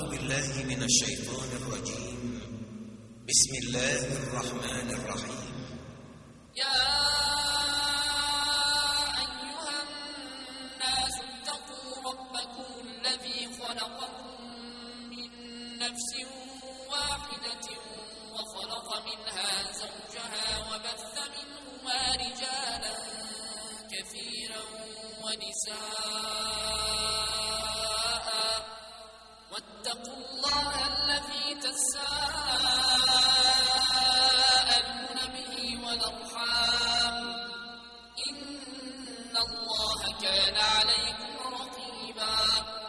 بالله من الشيطان الرجيم. بسم الله الرحمن الرحيم. يا أيها الناس اتقوا ربكم الذي خلقكم من نفس واحدة وخلق منها زوجها وبث منهما رجالا كثيرا ونساء واتقوا الله الذي تساءلون به والأرحام إن الله كان عليكم رقيبا.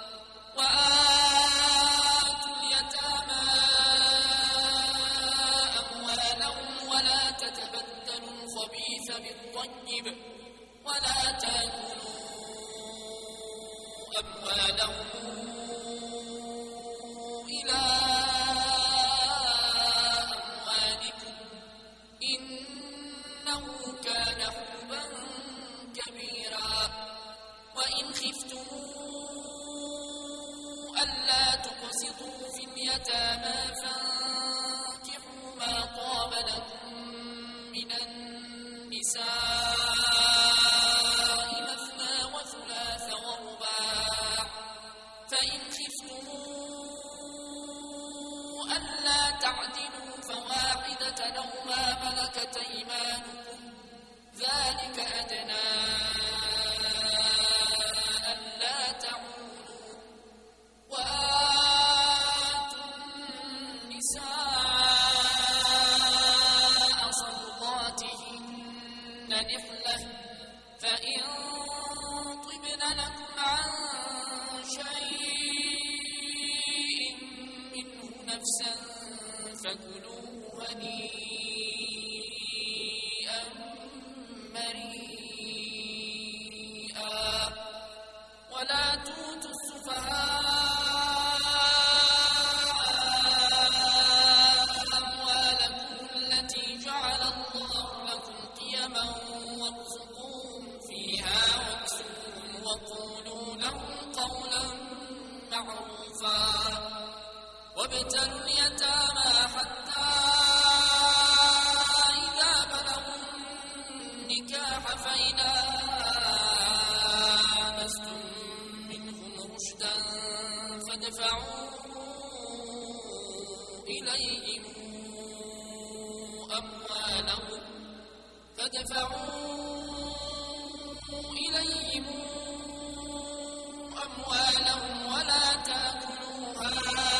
وآتوا اليتامى أموالهم ولا تتبدلوا الخبيث بالطيب ولا تأكلوا أموالهم إلى أموالكم إنه كان حوبا كبيرا. وإن خفتم ألا تقسطوا في اليتامى فانكحوا ما طاب لكم من النساء مثنى وثلاث ورباع. فإن خفتم ألا تعدلوا فواحدة أو ما ملكت أيمانكم ذلك أدنى ألا تعولوا. وآتوا النساء صدقاتهن نحلة فإن طبن لكم عن شيء منه نفسا فكلوه هنيئا مريئا. ولا تؤتوا السفهاء أموالكم التي جعل الله لكم قيما وارزقوهم فيها واكسوهم وقولوا لهم قولا معروفا. وابتلوا اليتامى حتى إذا بلغوا النكاح فإن آنستم منهم رشدا فادفعوا إليهم أموالهم ولا تأكلوها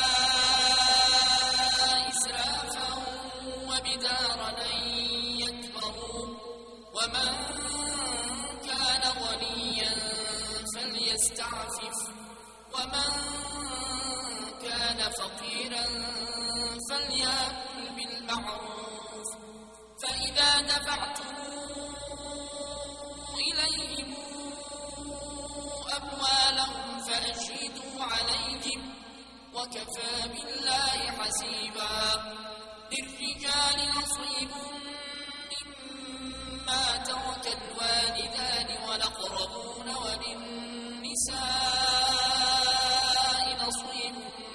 إسرافا وبدارا أن يكبروا. ومن كان غنيا فليستعفف ومن كان فقيرا فليأكل بالمعروف. فإذا دفعتم إليهم أموالهم فأشهدوا عليهم وكفى بالله حسيبا. للرجال نصيب مما ترك الوالدان والأقربون وللنساء نصيب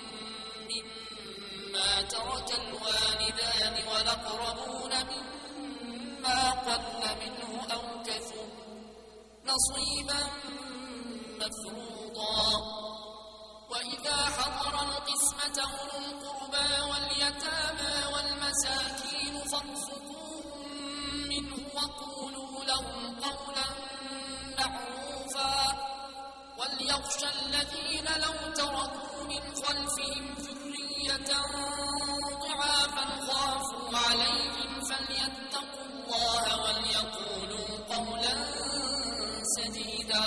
مما ترك الوالدان والأقربون مما قل منه أو كثر نصيبا مفروضا. وإذا حضر القسمة أولو القربى واليتامى والمساكين فارزقوهم منه وقولوا لهم قولا معروفا. وليخشى الذين لو تركوا من خلفهم ذرية ضعافا خافوا عليهم فليتقوا الله وليقولوا قولا سديدا.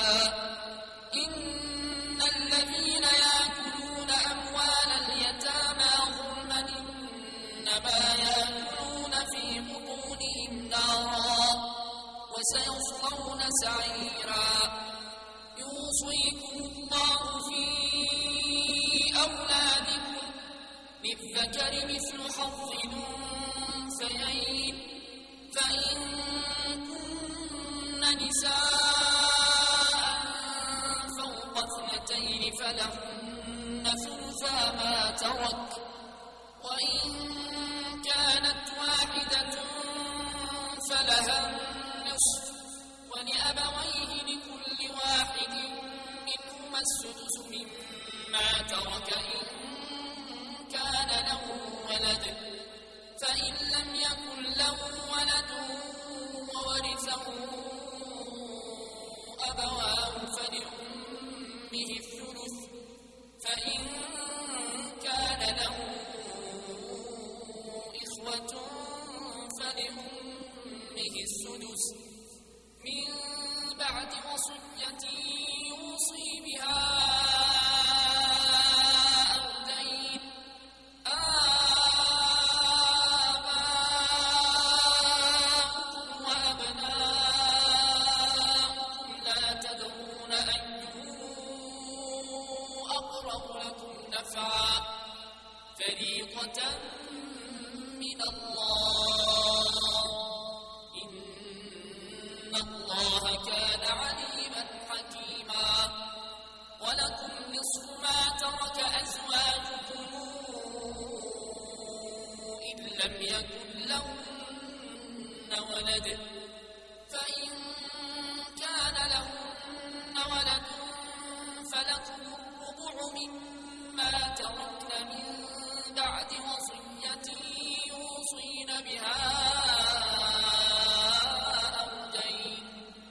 إن الذين يأكلون أموال اليتامى ظلما إنما يأكلون في بطونهم نارا وسيصلون سعيرا. يوصيكم الله في أولادكم للذكر مثل حظ الأنثيين. فإن كن نساء فوق اثنتين فلهن ثلثا ما ترك وإن كانت واحدة فلها النصف ولأبويه لكل واحد منهما السدس مما ترك إن كان له ولد فإن لم يكن له ولد وورثه أبواه فلأمه الثلث فإن كان له إخوة فلأمه السدس من بعد وصية يوصي بها أو دين آباؤكم وأبناؤكم لا تدرون أيهم أقرب لكم نفعا فريضة من الله إن الله كان عليما حكيما ولكم نصف ما ترك أزواجكم إن لم يكن لهن ولد فإن كان لهن ولد فلكم الربع مما تركن من بعد وصية يوصين بها أو دين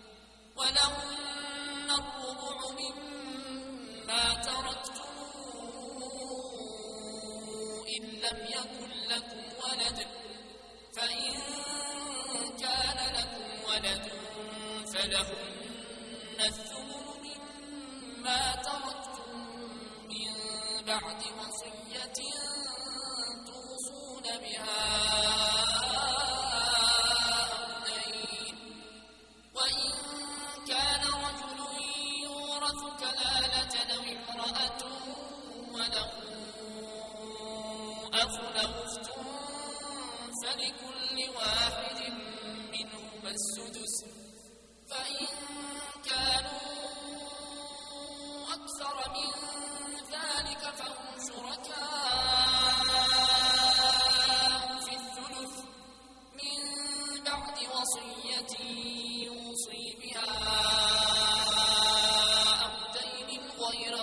ولهن الربع مما تركتم إن لم يكن لكم ولد فإن كان لكم ولد فلهن الثمن مما تركتم من بعد وصية توصون بها أو دين وإن كان رجل يورث كلالة أو امرأة وله أخ أو أخت فلكل واحد منهما السدس فإن كانوا أكثر من ذلك فهم شركاء في الثلث من بعد وصية يوصي بها أو دين غير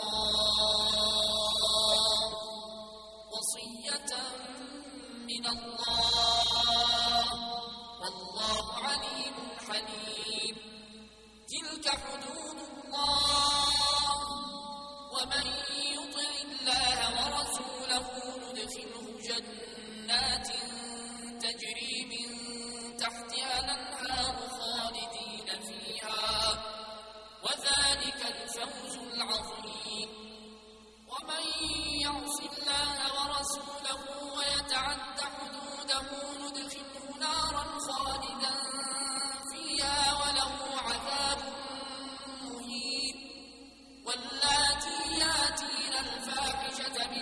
مضار وصية من الله والله عليم حليم تلك حدود الله ومن يطع الله ورسوله ندخله جنات تجري من تحتها الأنهار خالدين فيها وذلك الفوز العظيم ومن يعص الله ورسوله ويتعد حدوده ندخله نارا خالدا فيها وله عذاب مهين واللاتي ياتين الفاحشة من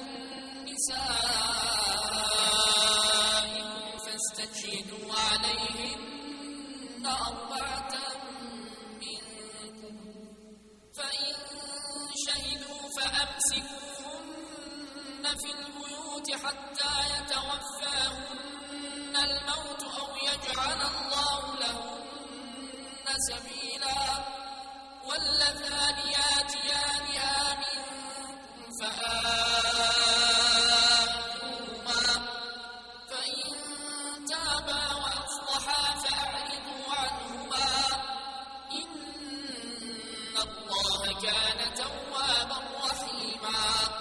نسائكم فاستشهدوا عليهن أربعة منكم فإن شهدوا فأمسكوهن في البيوت حتى يتوفاهن الموت أو يجعل الله لهن سبيلا واللذان ياتيانها منكم فآتوهما فإن تابا وأصلحا فأعرضوا عنهما إن الله كان توابا رحيما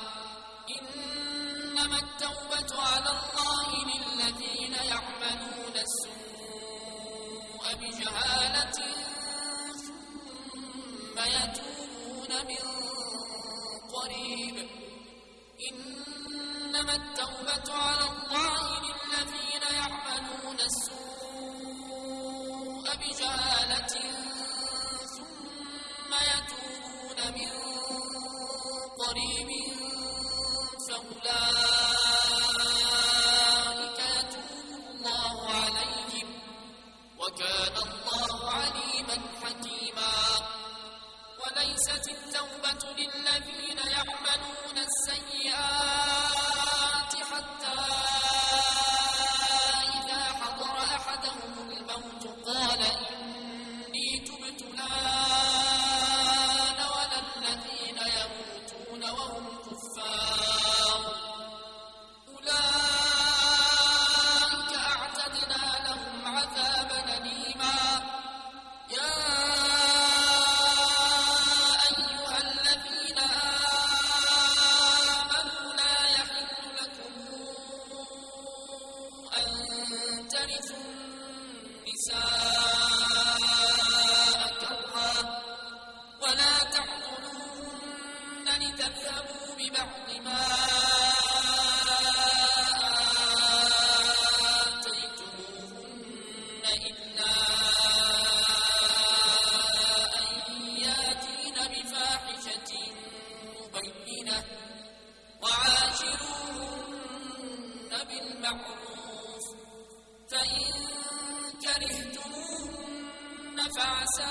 إنما التوبة على الله للذين يعملون السوء بجهالة ثم يتوبون من قريب إنما التوبة على الله للذين يعملون السوء بجهالة ثم يتوبون من قريب فأولئك يتوب الله عليهم وكان الله عليما حكيما وليست التوبة للذين يعملون السيئات النساء كرها ولا تعضلوهن لتذهبوا ببعض ما آتيتموهن إلا أن يأتين بفاحشة مبينة وعاشروهن بالمعروف فإن كرهتموهن فعسى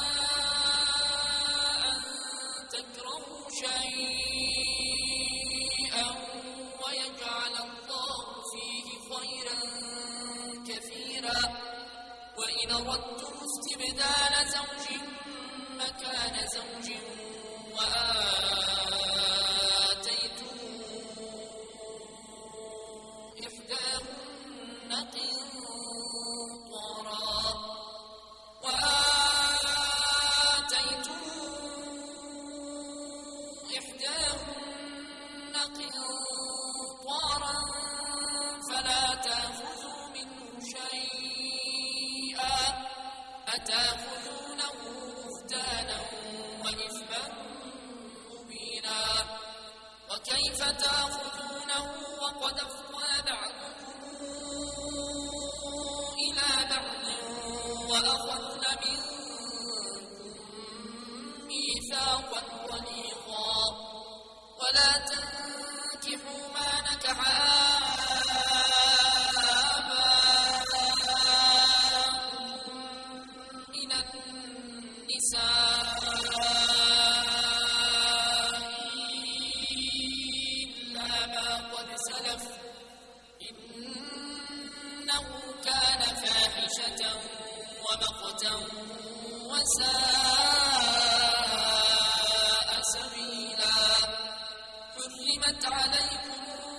أن تكرهوا شيئا ويجعل الله فيه خيرا كثيرا وإن أردتم استبدال زوج مكان زوج وآتيتم إحداهن قنطارا فلا تأخذوا منه شيئا أتأخذونه بهتانا وإثما مبينا وكيف تأخذونه وقد أفضى بعضكم إلى بعض وأخذن منكم ميثاقا غليظا ولا تنكحوا ما نكح آباؤكم من النساء إلا ما قد سلف إنه كان فاحشة ومقتا وساء سبيلا حرمت عليكم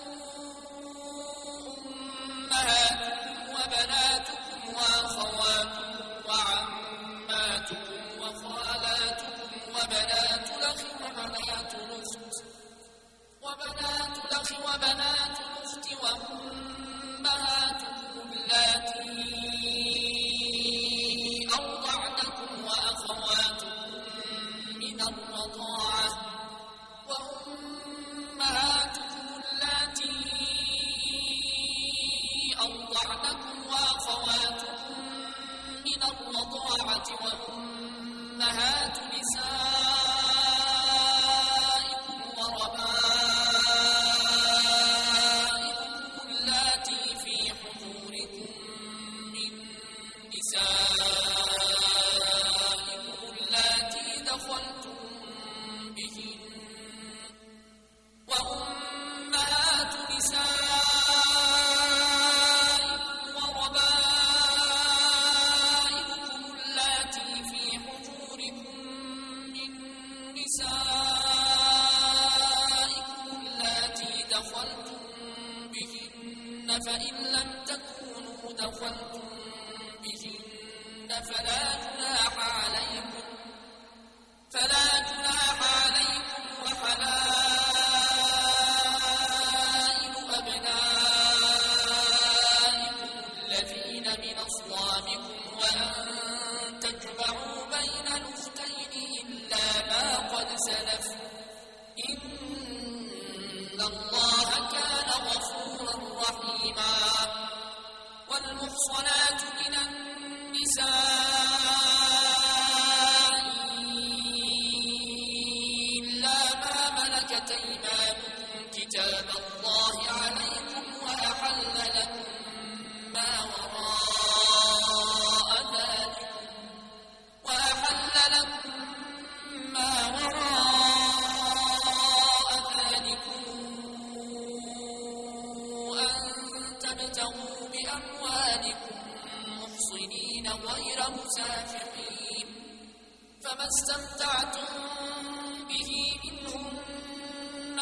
أمهاتكم وبناتكم وأخواتكم وعماتكم وخالاتكم وبنات الأخ وبنات الأخت وأمهاتكم اللاتي أرضعنكم وأخواتكم من الرضاعة وأمهاتكم اللاتي أرضعنكم وأخواتكم من الرضاعة وأمهات نسائكم وربائبكم اللاتي في حجوركم من نسائكم اللاتي دخلتم بهن وأمهات نسائكم وربائبكم اللاتي في حجوركم من نسائكم اللاتي دخلتم بهن فإن لم تكونوا دخلتم بهن فلا جناح عليكم وحلائل أبنائكم الذين من أصلابكم وأن تجمعوا بين الأختين إلا ما قد سلف إن الله كان غفورا رحيما والمحصنات من النساء إلا ما ملكت أيمانكم كتاب الله عليكم وأحل لكم ما وراء ذلكم أن تبتغوا بأموالكم محصنين غير مسافحين فما استمتعتم به منهن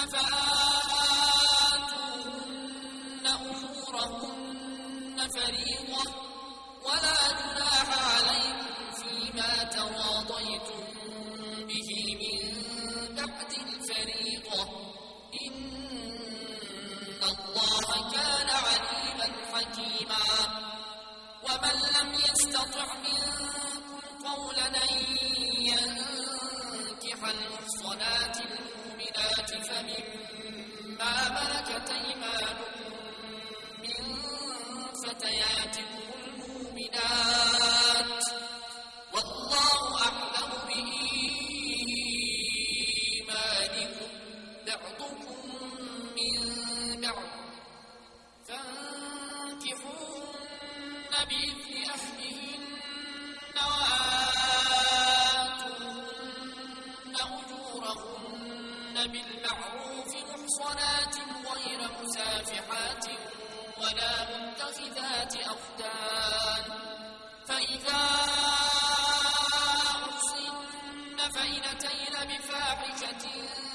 فآتوهن أجورهن فريضة ولا جناح عليكم فيما تراضيتم به من بعد الفريضة إن الله كان عليما حكيما ومن لم يستطع يستطع منكم قولا أن ينكح المحصنات المؤمنات فمما ملكت أيمانكم من فتياتكم المؤمنات والله أعلم بإيمانكم بعضكم من بعض فانكحوهن بإذن أهلهن وآتوهن أجورهن بالمعروف محصنات غير مسافحات ولا متخذات أخدان فإذا أحصن فإن أتين بفاحشة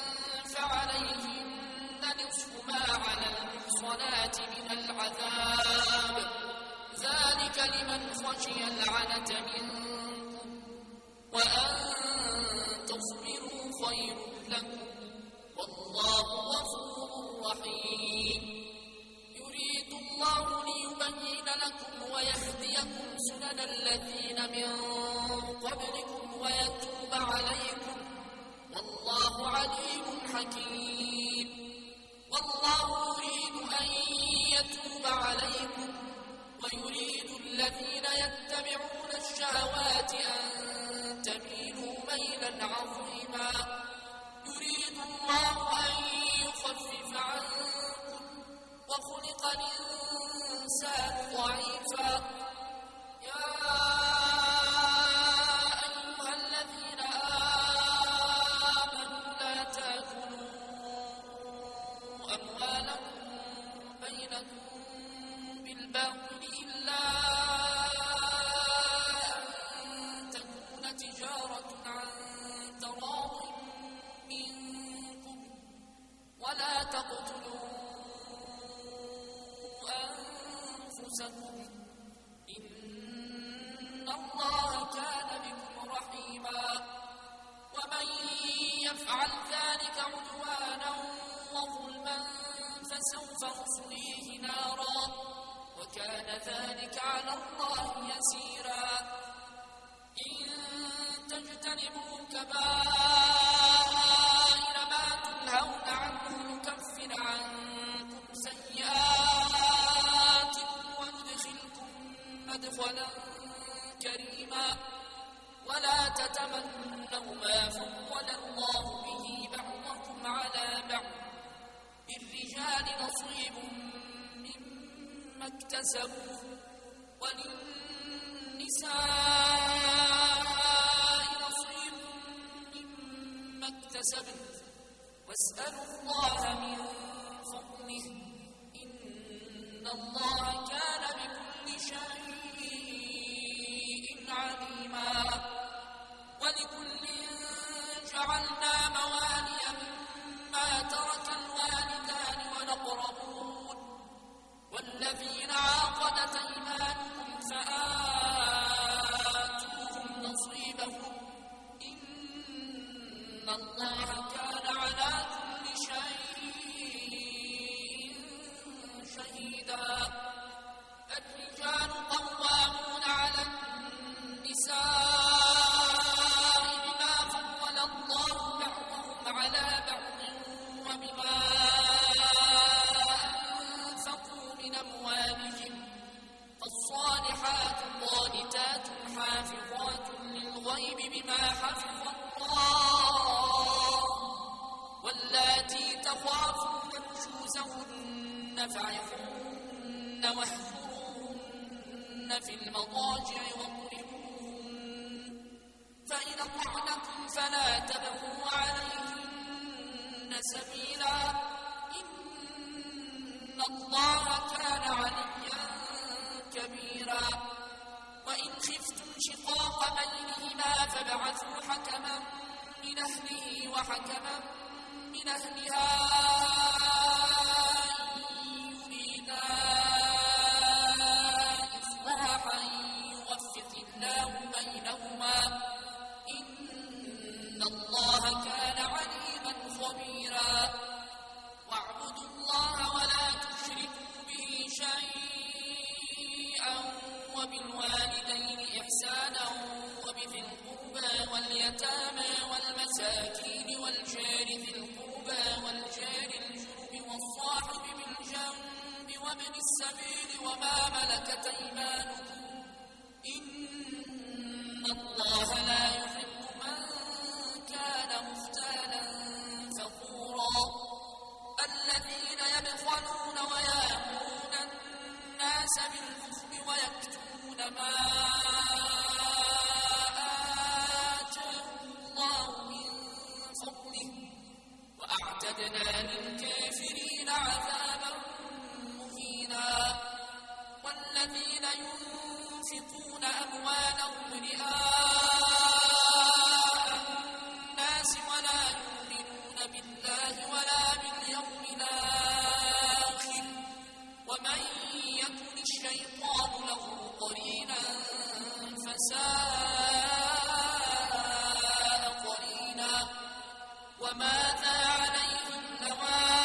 فعليهن نصف ما على المحصنات من العذاب ذلك لمن خشي العنة منكم وأن تصبروا خير لكم والله غفور رحيم يريد الله ليبين لكم ويهديكم سنن الذين من قبلكم ويتوب عليكم والله عليم حكيم والله يريد أن يتوب عليكم ويريد الذين يتبعون الشهوات أن تميلوا ميلا عظيما يريد الله أن يخفف عنكم وخلق الإنسان ضعيفا يا أيها الذين آمنوا لا تأكلوا أموالكم بينكم بالباطل إلا أن تكون تجارة عن تراض منكم ولا تقتلوا أنفسكم إن الله كان بكم رحيما ومن يفعل ذلك عدوانا وظلما فسوف نصليه نارا وكان ذلك على الله يسيرا إن تجتنبوا كبائر ما تنهون عنه نكفر عنكم سيئاتكم وندخلكم مدخلا كريما ولا تتمنوا ما فضل الله به بعضكم على بعض للرجال نصيب مما اكتسبوا وللنساء نصيب مما اكتسبن واسألوا الله من فضله إن الله كان بكل شيء عليما ولكل جعلنا موالي مما ترك الوالدان والأقربون والذين عقدت أيمانكم فآتوهم نصيبهم إن الله كان على كل شيء شهيدا الرجال قوامون على النساء بما فضل الله بعضهم على بعض وبما أنفقوا من أموالهم فالصالحات قانتات حافظات للغيب بما حفظ الله واللاتي تخافون نشوزهن فعظوهن واهجروهن في المضاجع واضربوهن فإن أطعنكم فلا تبغوا عليهن سبيلا إن الله كان عليا كبيرا وإن خفتم شقاق بينهما فابعثوا حكما من أهله وحكما من أهلها إن يريدا إصلاحا يوفق الله بينهما إن الله كان عليما خبيرا واعبدوا الله ولا تشركوا به شيئا وبالوالدين إحسانا وبذي القربى واليتامى والمساكين والجار ذي القربى والجار الجنب والصاحب بالجنب وابن السبيل وما ملكت أيمانكم إن الله لا يحب من كان مختالا فخورا الذين يبخلون ويأمرون الناس بالبخل ويكتمون ما آتاهم الله من فضله وأعتدنا للكافرين عذابا مهينا والذين ينفقون أموالهم رئاء الناس ولا يؤمنون بالله ولا باليوم الآخر ومن يكن الشيطان له قرينا فساء قرينا وماذا عليهم لو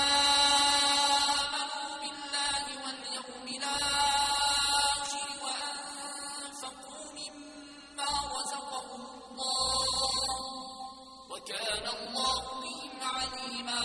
آمنوا بالله واليوم الآخر وأنفقوا مما رزقهم الله وكان الله بهم عليما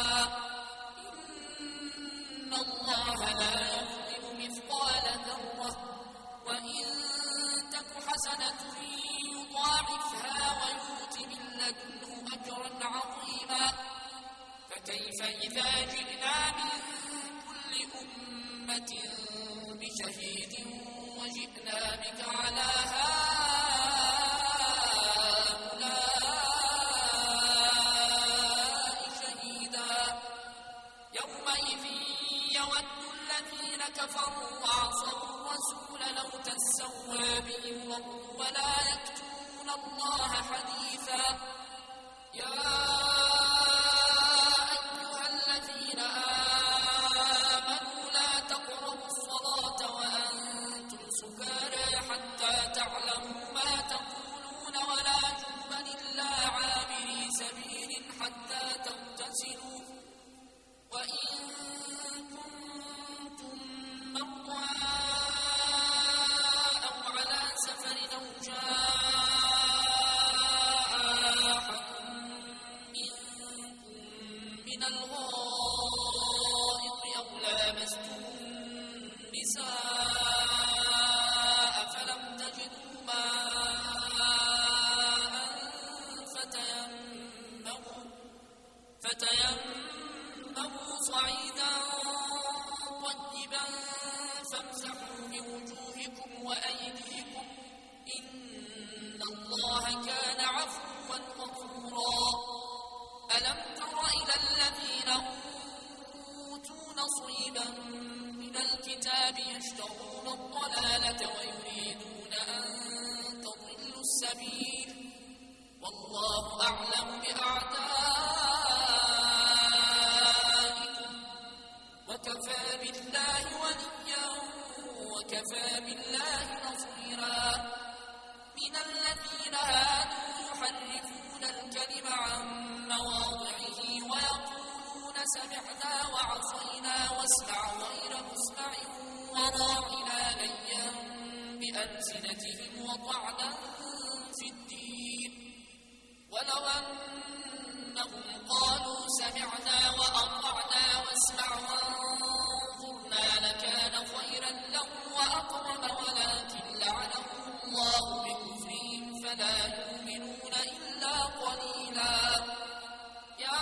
إن الله لا يظلم مثقال ذرة وإن تك حسنة يضاعفها ويؤت من لدنه أجرا عظيما فكيف إذا جئنا من كل أمة بشهيد وجئنا بك على هؤلاء شهيدا يومئذ يود الذين كفروا وعصوا الرسول لو تسوى بهم الأرض ولا يكتمون الله حديثا يا أيها الذين آمنوا لا تقربوا الصلاة وأنتم سكارى حتى تعلموا ما تقولون ولا جنبا إلا عابري سبيل حتى تغتسلوا وإن كنتم مرضى أو على سفر أو جاء أحد منكم من الغائط أو لامستم النساء فلم تجدوا ماء فتيمموا صعيدا طيبا فامسحوا بوجوهكم وأيديكم إن الله كان عفوا غفورا ألم تر إلى الذين أوتوا نصيبا من الكتاب يشترون الضلالة ويريدون أن تضلوا السبيل والله أعلم بأعدائكم وكفى بالله وليا وكفى بالله نصيرا من الذين هادوا يحرفون الكلم عن مواضعه ويقولون سمعنا وعصينا واسمع غير مسمع وراعنا ليا بألسنتهم وطعنا في الدين ولو أنهم قالوا سمعنا وأطعنا واسمع وانظرنا لكان خيرا لهم وأقرب ولكن لعنهم الله بكفرهم فلا يؤمنون إلا قليلا يا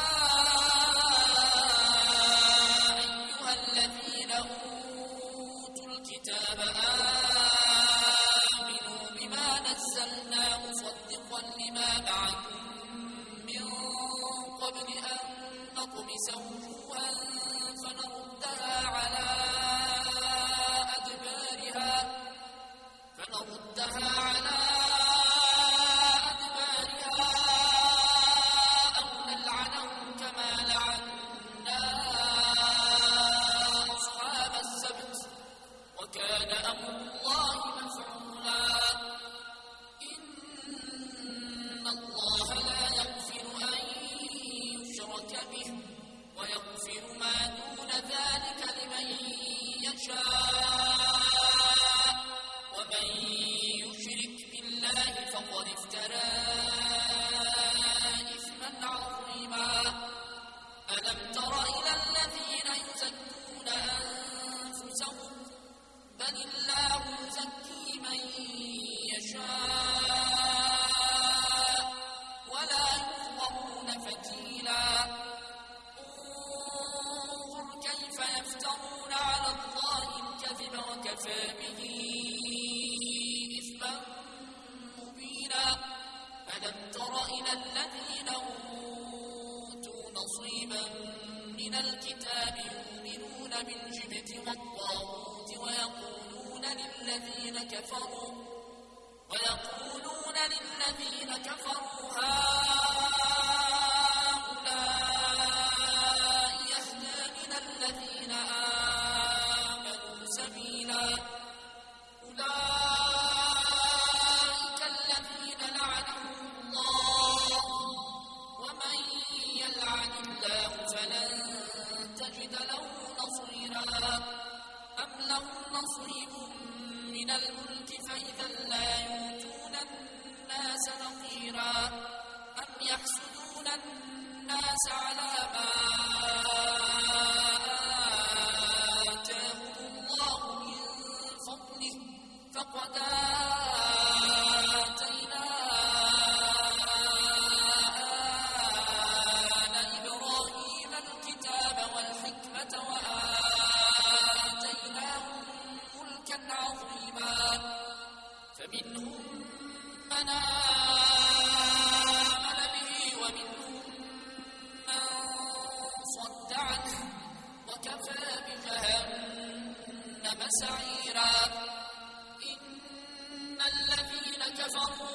أيها الذين أوتوا الكتاب آمنوا بما نزلنا مصدقا لما معكم من قبل أن نطمس وجوها فنردها على أدبارها أو نلعنهم كما لعنا أصحاب السبت وكان أمر الله مفعولا إن الله لا يغفر أن يشرك به ويغفر ما دون ذلك لمن يشاء ومن يشرك بالله أنفسهم بل الله يزكي من يشاء ولا يظلمون فتيلا انظر كيف يفترون على الله الكذب وكفى به إثما مبينا ألم تر إلى الذين أوتوا نصيبا من الكتاب يؤمنون بالجبت والطاغوت ويقولون للذين كفروا هؤلاء يهدى من الذين آمنوا سبيلا أولئك الذين لعنهم الله ومن يلعن الله فلن تجد له نصيرا أم لهم نصيب من الملك فإذا لا يؤتون الناس نقيرا أم يحسدون الناس على ما آتاهم الله من فضله فقد آتينا آل إبراهيم الكتاب والحكمة وآتيناهم ملكا عظيما فمنهم من آمن به ومنهم من صد عنه وكفى بجهنم سعيرا إن الذين كفروا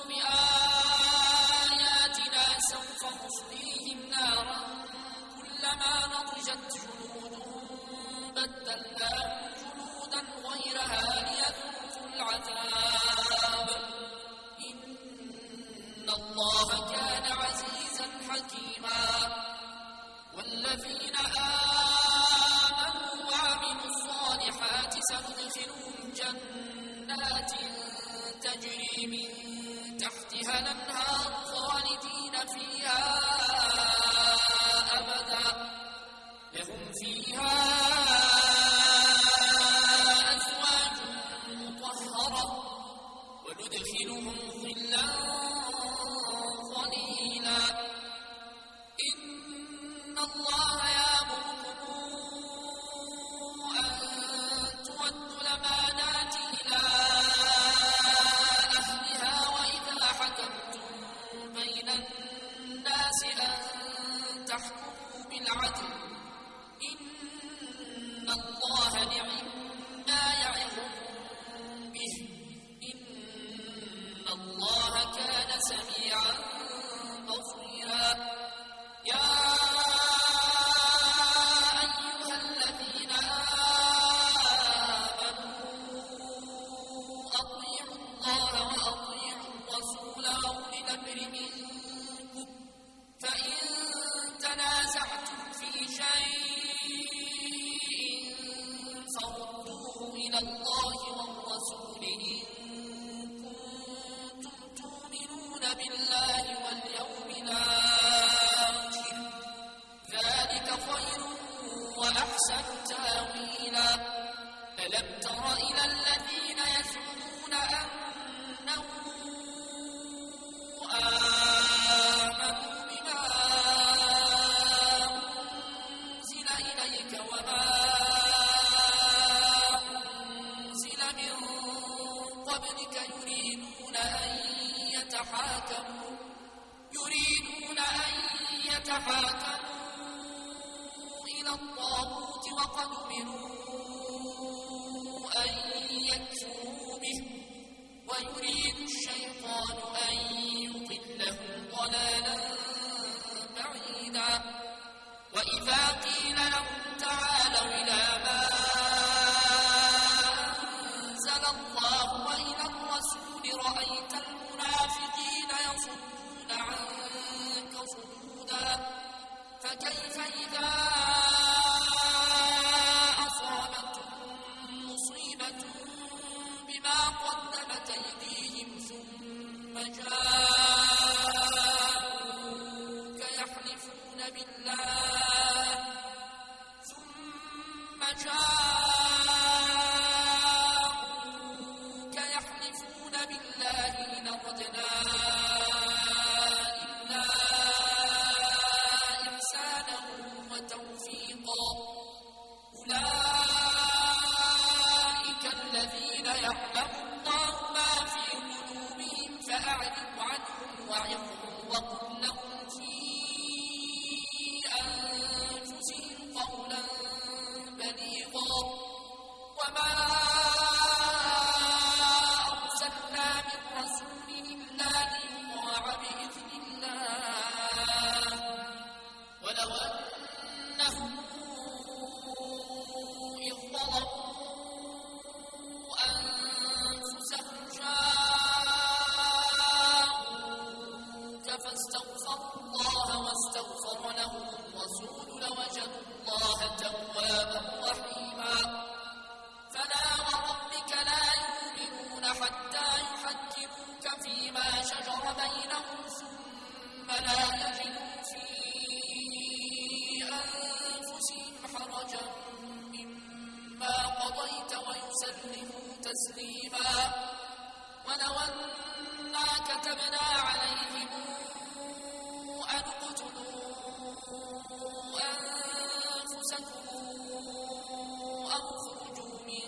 بآياتنا سوف نصليهم نارا كلما نضجت جلودهم بدلناهم جلودا غيرها ليذوقوا العذاب إن الله كان عزيزا حكيما والذين آمنوا وعملوا الصالحات سندخلهم جنات تجري من تحتها الأنهار خالدين فيها أبدا لهم فيها أزواج مطهرة وندخلهم ظلا ظليلا إن الله يأمركم أن تؤدوا الأمانات إلى أهلها وإذا حكمتم بين الناس أن تحكموا بالعدل إن الله نعم-ما يعظكم به إن الله كان سميعا بصيرا يا أيها الذين آمنوا أطيعوا الله وأطيعوا الرسول وأولي الأمر منكم فإن تنازعتم في شيء فردوه إلى الله والرسول إن كنتم تؤمنون بالله واليوم الآخر ذلك خير وأحسن تأويلا ألم تر إلى الذين يزعمون أنهم آمنوا بما أنزل إليك وما أنزل من قبلك يريدون أن يتحاكموا إلى الطاغوت وقد أمروا أن يكفروا به ويريد الشيطان أن يضلهم ضلالا بعيدا وإذا قيل لهم تعالوا إلى ما أنزل الله وإلى الرسول رأيت المنافقين يصدون عنك صدودا فكيف إذا وسلموا تسليما. ولو أنا كتبنا عليهم أن اقتلوا أنفسكم أو اخرجوا من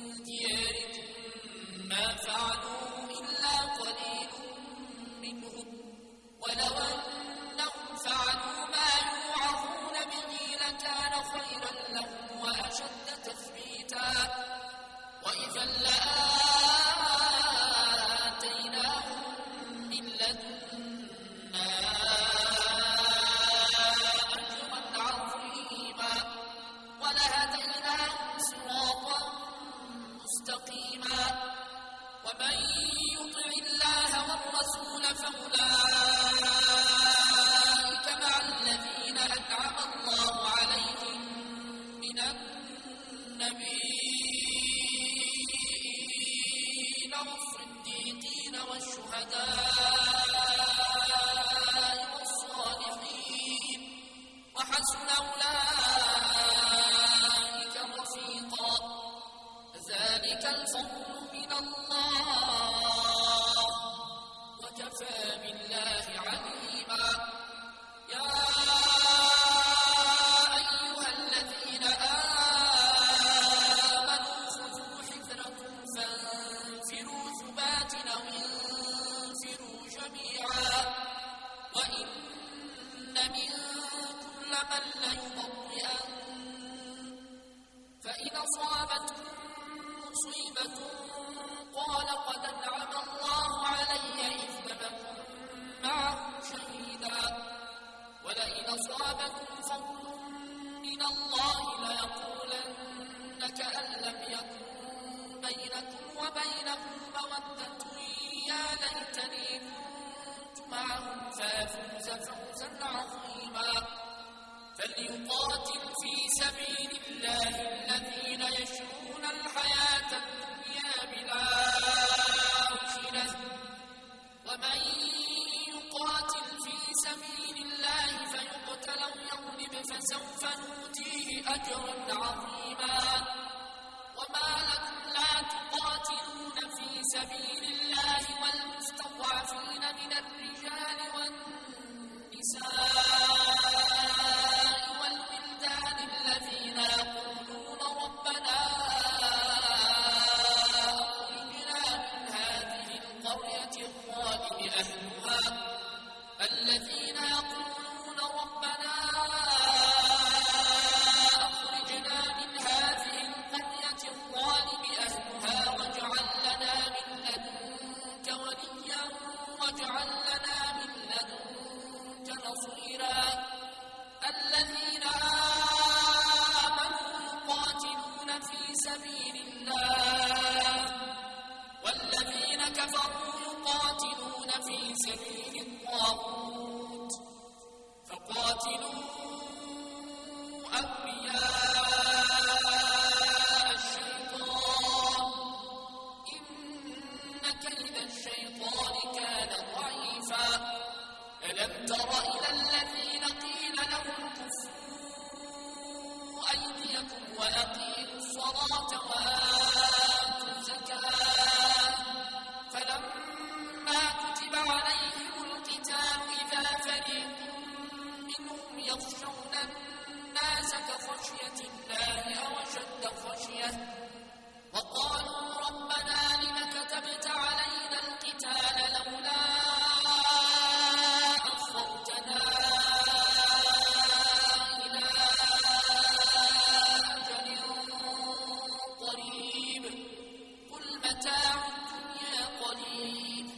دياركم ما فعلوا إلا قليل منهم، ولو أنهم فعلوا ما يوعظون به لكان خيرا لهم وأشد تثبيتا، وإذا لآتيناهم من لدنا أجرا عظيما ولهديناهم صراطا مستقيما. ومن يطع الله والرسول فأولئك مع الذين أنعم الله عليهم من النبيين والصديقين والشهداء والصالحين وحسن أولئك رفيقا. ذلك الفضل من الله وكفى بالله عليما. يا أيها الذين آمنوا خذوا حذركم فانفروا ثبات أو انفروا جميعا. وإن منكم لمن ليبطئن فإن أصابتكم مصيبة قال قد أنعم الله علي إذ لم أكن معهم شهيدا. ولئن أصابكم فضل من الله ليقولن كأن لم يكن بينكم وبينه مودة يا ليتني كنت معهم فأفوز فوزا عظيما. فليقاتل في سبيل الله الذين يشرون الحياة الدنيا بالآخرة، ومن يقاتل في سبيل الله فيقتل أو يغلب فسوف نؤتيه أجرا عظيما. وما لكم لا تقاتلون في سبيل الله والمستضعفين من الرجال والنساء والولدان الذين يقولون ربنا أخرجنا من هذه القرية الظالم أهلها الذين يقولون ربنا أخرجنا من هذه القرية الظالم أهلها واجعل لنا من لدنك وليا واجعل لنا من لدنك نصيرا. الذين آمنوا يقاتلون في سبيل الله والذين كفروا يقاتلون في سبيل الطاغوت فقاتلوا أولياء الشيطان إن كيد الشيطان كان ضعيفا. ألم تر إلى الذين قيل لهم كفوا أيديكم وأقيموا الصلاة وآتوا الزكاة فلما كتب عليهم القتال إذا فريق منهم يخشون الناس كخشية الله أو أشد خشية وقالوا ربنا لم كتبت علينا القتال لولا أخرتنا إلى أجل قريب قل متاع الدنيا قليل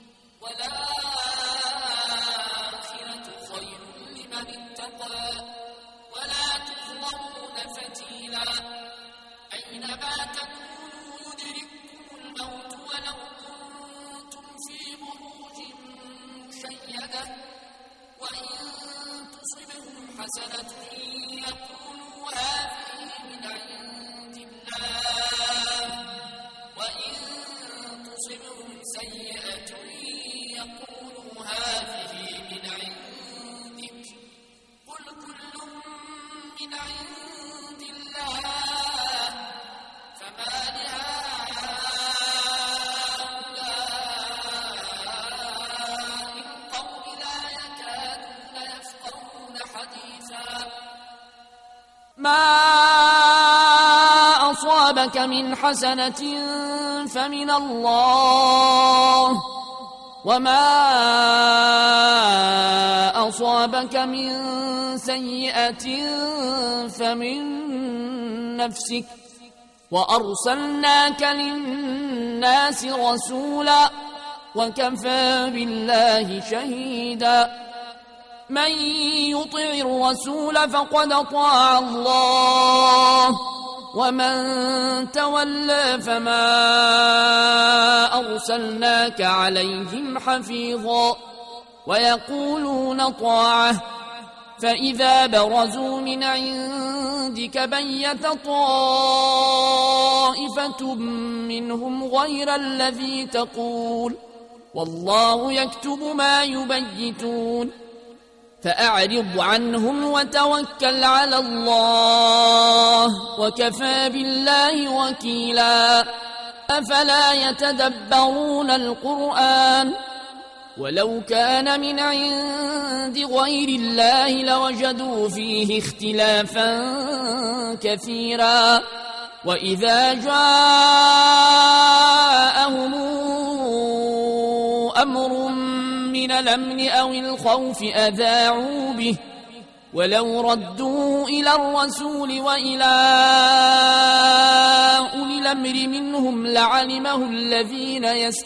والآخرة خير لمن اتقى ولا تظلمون فتيلا. أينما تكونوا يدرككم الموت ولو كنتم في بروج مشيدة وإن تصبهم حسنة يقولوا هذه من عند الله وإن تصبهم سيئة يقولوا هذه من عندك قل كل من عند الله فما لهذا أصابك من حسنة فمن الله وما أصابك من سيئة فمن نفسك وأرسلناك للناس رسولا وكفى بالله شهيدا من يطع الرسول فقد أطاع الله ومن تولى فما أرسلناك عليهم حفيظا ويقولون طاعة فإذا برزوا من عندك بيت طائفة منهم غير الذي تقول والله يكتب ما يبيتون فأعرض عنهم وتوكل على الله وكفى بالله وكيلا أفلا يتدبرون القرآن ولو كان من عند غير الله لوجدوا فيه اختلافا كثيرا وإذا جاءهم أمر من الأمن أو الخوف أذاعوا به ولو ردوه إلى الرسول وإلى أولي الأمر منهم لعلمه الذين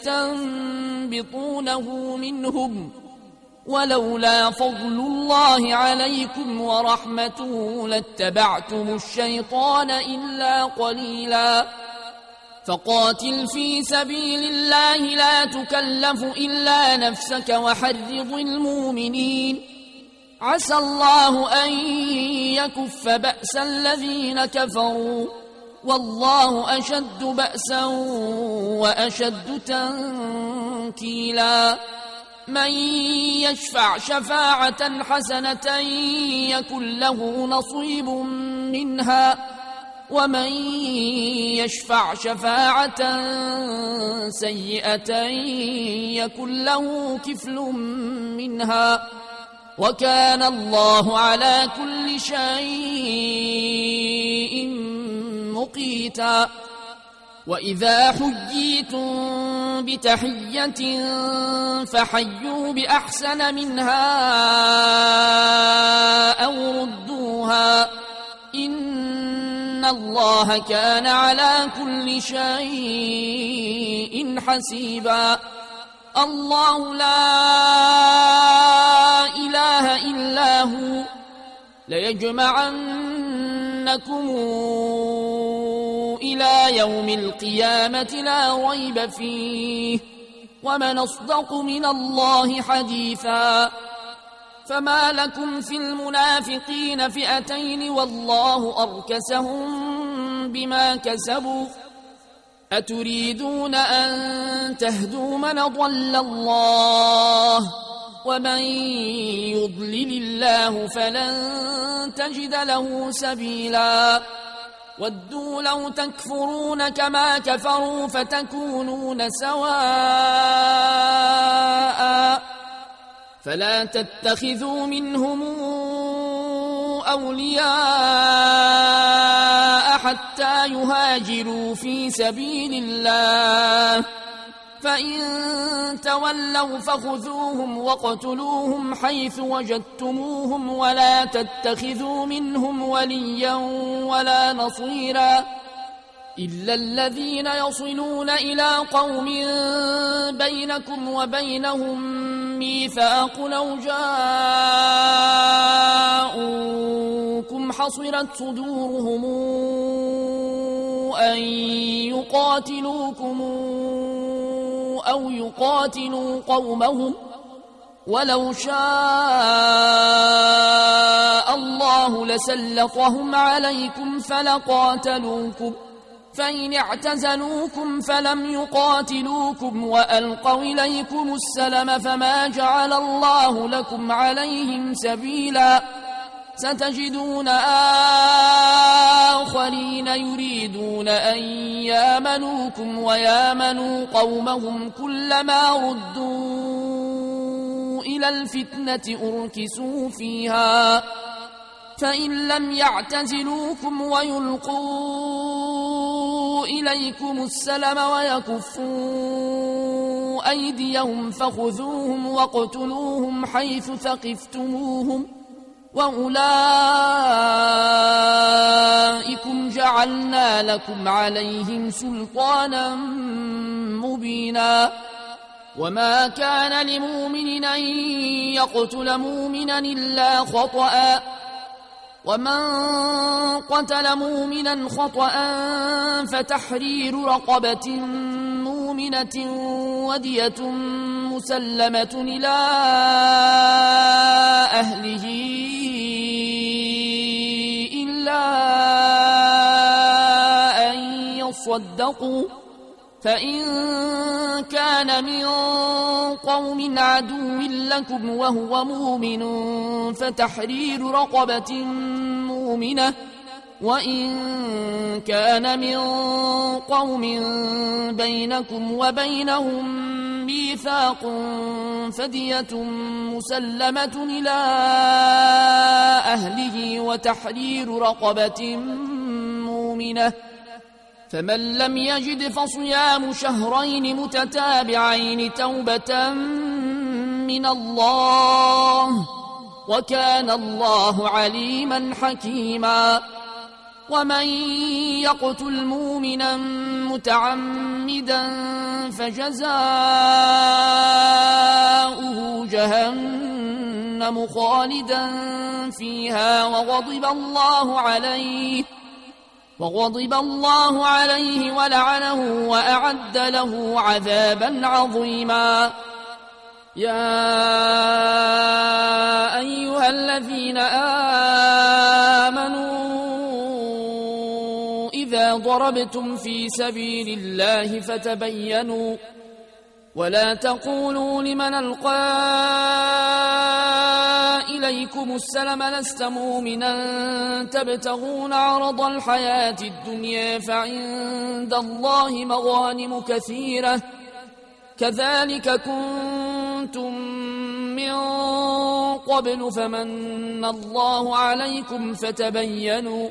يستنبطونه منهم ولولا فضل الله عليكم ورحمته لاتبعتم الشيطان إلا قليلا فقاتل في سبيل الله لا تكلف إلا نفسك وحرض المؤمنين عسى الله أن يكف بأس الذين كفروا والله أشد بأسا وأشد تنكيلا من يشفع شفاعة حسنة يكن له نصيب منها ومن يشفع شفاعة سيئة يكن له كفل منها وكان الله على كل شيء مقيتا وإذا حييتم بتحية فحيوا بأحسن منها أو ردوها إن الله كان على كل شيء حسيبا الله لا إله إلا هو ليجمعنكم إلى يوم القيامة لا ريب فيه ومن أصدق من الله حديثا فما لكم في المنافقين فئتين والله أركسهم بما كسبوا أتريدون أن تهدوا من ضل الله ومن يضلل الله فلن تجد له سبيلا ودوا لو تكفرون كما كفروا فتكونون سواء فلا تتخذوا منهم أولياء حتى يهاجروا في سبيل الله فإن تولوا فخذوهم واقتلوهم حيث وجدتموهم ولا تتخذوا منهم وليا ولا نصيرا إلا الذين يصلون إلى قوم بينكم وبينهم ميثاق لو جاءوكم حصرت صدورهم أن يقاتلوكم أو يقاتلوا قومهم ولو شاء الله لسلطهم عليكم فلقاتلوكم فإن اعتزلوكم فلم يقاتلوكم وألقوا إليكم السلم فما جعل الله لكم عليهم سبيلا ستجدون آخرين يريدون أن يامنوكم ويامنوا قومهم كلما ردوا إلى الفتنة أركسوا فيها فإن لم يعتزلوكم ويلقوا إليكم السلم ويكفوا أيديهم فخذوهم واقتلوهم حيث ثقفتموهم وأولئكم جعلنا لكم عليهم سلطانا مبينا وما كان لمؤمن أن يقتل مؤمنا إلا خطأ ومن قتل مؤمنا خطأ فتحرير رقبة مؤمنة ودية مسلمة إلى أهله إلا أن يصدقوا فإن كان من قوم عدو لكم وهو مؤمن فتحرير رقبة مؤمنة وإن كان من قوم بينكم وبينهم ميثاق فدية مسلمة إلى أهله وتحرير رقبة مؤمنة فمن لم يجد فصيام شهرين متتابعين توبة من الله وكان الله عليما حكيما ومن يقتل مؤمنا متعمدا فجزاؤه جهنم خالدا فيها وغضب الله عليه ولعنه وأعد له عذابا عظيما يا أيها الذين آمنوا إذا ضربتم في سبيل الله فتبينوا ولا تقولوا لمن ألقى إليكم السلم لست مؤمنا تبتغون عرض الحياة الدنيا فعند الله مغانم كثيرة كذلك كنتم من قبل فمن الله عليكم فتبينوا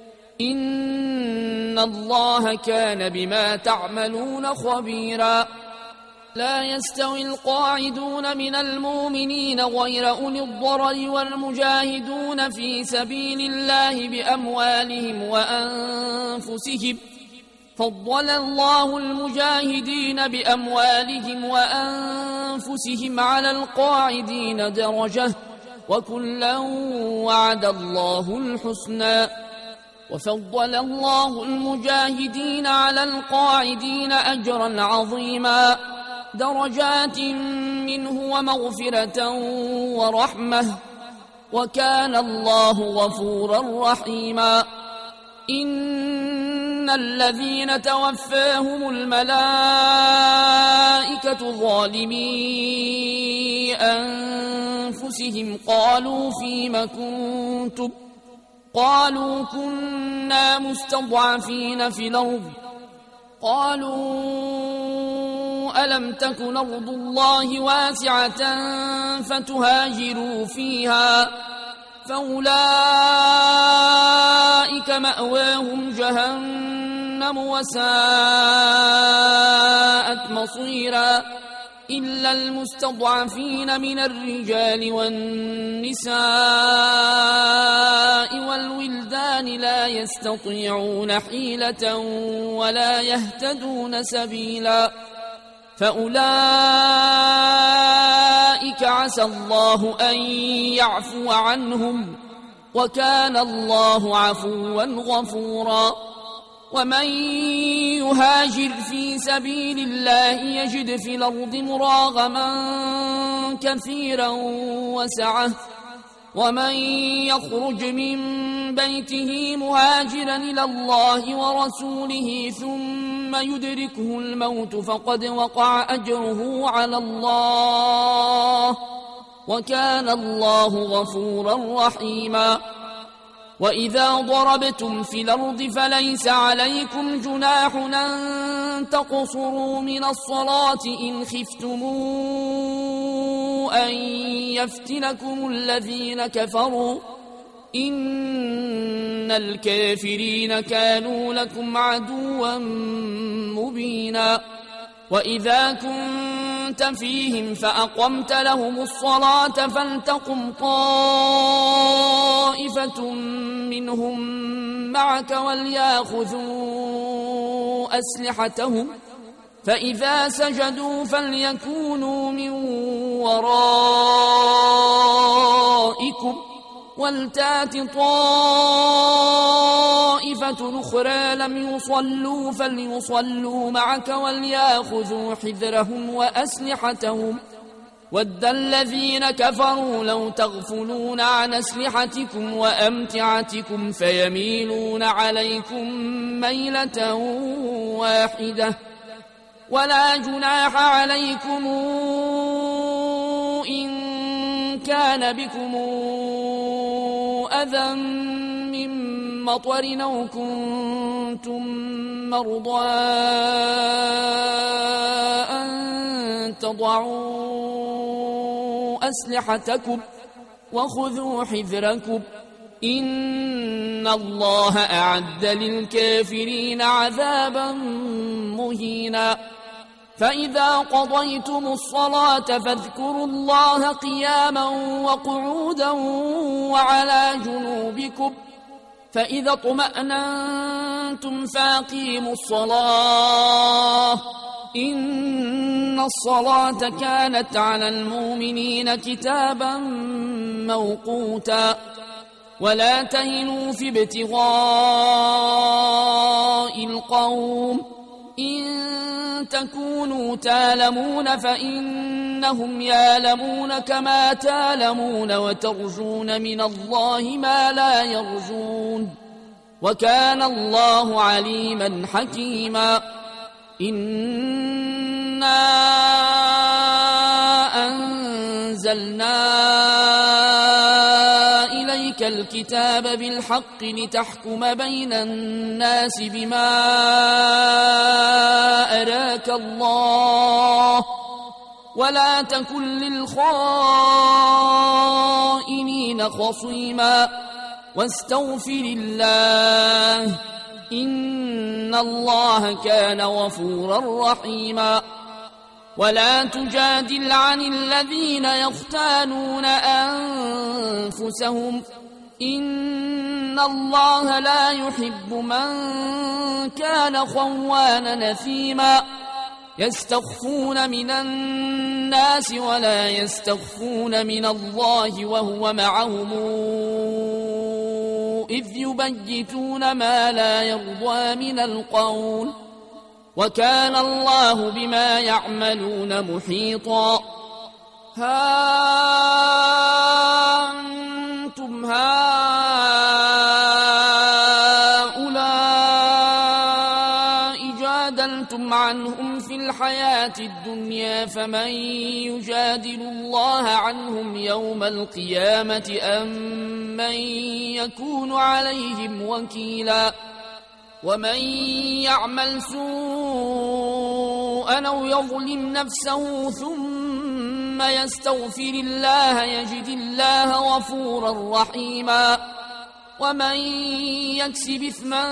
إن الله كان بما تعملون خبيرا لا يستوي القاعدون من المؤمنين غير أولي الضرر والمجاهدون في سبيل الله بأموالهم وأنفسهم فضل الله المجاهدين بأموالهم وأنفسهم على القاعدين درجة وكلا وعد الله الحسنى وفضل الله المجاهدين على القاعدين أجرا عظيما درجات منه ومغفرة ورحمة وكان الله غفورا رحيما إن الذين توفاهم الملائكة ظالمي أنفسهم قالوا فيم كنتم قالوا كنا مستضعفين في الأرض قالوا ألم تكن أرض الله واسعة فتهاجروا فيها فأولئك مأواهم جهنم وساءت مصيرا إلا المستضعفين من الرجال والنساء والولدان لا يستطيعون حيلة ولا يهتدون سبيلا فأولئك عسى الله أن يعفو عنهم وكان الله عفوا غفورا ومن يهاجر في سبيل الله يجد في الأرض مراغما كثيرا وسعة ومن يخرج من بيته مهاجرا إلى الله ورسوله ثم يدركه الموت فقد وقع أجره على الله وكان الله غفورا رحيما وإذا ضربتم في الأرض فليس عليكم جناح أن تقصروا من الصلاة إن خفتموا أن يفتنكم الذين كفروا إن الكافرين كانوا لكم عدوا مبينا وإذا كنت فيهم فأقمت لهم الصلاة فلتقم طائفة منهم معك وليأخذوا أسلحتهم فإذا سجدوا فليكونوا من ورائكم ولتات طائفة أخرى لم يصلوا فليصلوا معك وليأخذوا حذرهم وأسلحتهم ود الذين كفروا لو تغفلون عن أسلحتكم وأمتعتكم فيميلون عليكم ميلة واحدة ولا جناح عليكم إن كان بكم أذى من مطر أو كنتم مرضى أن تضعوا أسلحتكم وخذوا حذركم إن الله أعد للكافرين عذابا مهينا فإذا قضيتم الصلاة فاذكروا الله قياما وقعودا وعلى جنوبكم فإذا اطمأننتم فأقيموا الصلاة إن الصلاة كانت على المؤمنين كتابا موقوتا ولا تهنوا في ابتغاء القوم إن تكونوا تالمون فإنهم يالمون كما تالمون وترجون من الله ما لا يرجون وكان الله عليما حكيما إنا أنزلنا إليك الكتاب بالحق لتحكم بين الناس بما أراك الله ولا تكن للخائنين خصيما واستغفر الله إن الله كان غفورا رحيما ولا تجادل عن الذين يختانون أنفسهم إن الله لا يحب من كان خوانا نثيما يستخفون من الناس ولا يستخفون من الله وهو معهم إذ يبيتون ما لا يرضى من القول وكان الله بما يعملون محيطا ها أنتم هؤلاء جادلتم عنهم في الحياة الدنيا فمن يجادل الله عنهم يوم القيامة أم من يكون عليهم وكيلا ومن يعمل سوءا أو يظلم نفسه ثم يستغفر الله يجد الله غفورا رحيما ومن يكسب إثما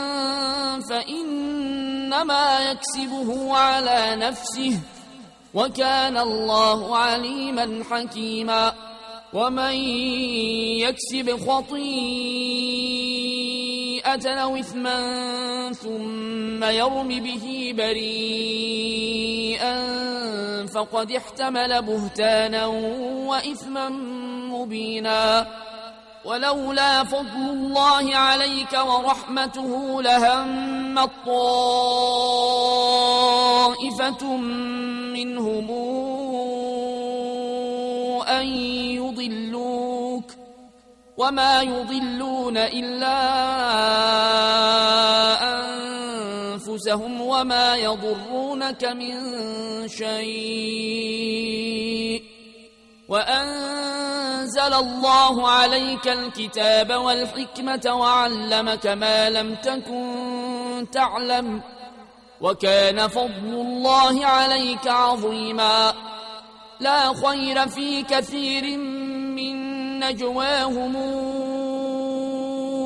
فإنما يكسبه على نفسه وكان الله عليما حكيما ومن يكسب خطيئة أو إثما ثم يرم به بريئا فقد احتمل بهتانا وإثما مبينا ولولا فضل الله عليك ورحمته لهمت طائفة منهم أن يضلوك وما يضلون إلا أنفسهم وما يضرونك من شيء وأنزل الله عليك الكتاب والحكمة وعلمك ما لم تكن تعلم وكان فضل الله عليك عظيما لا خير في كثير من نجواهم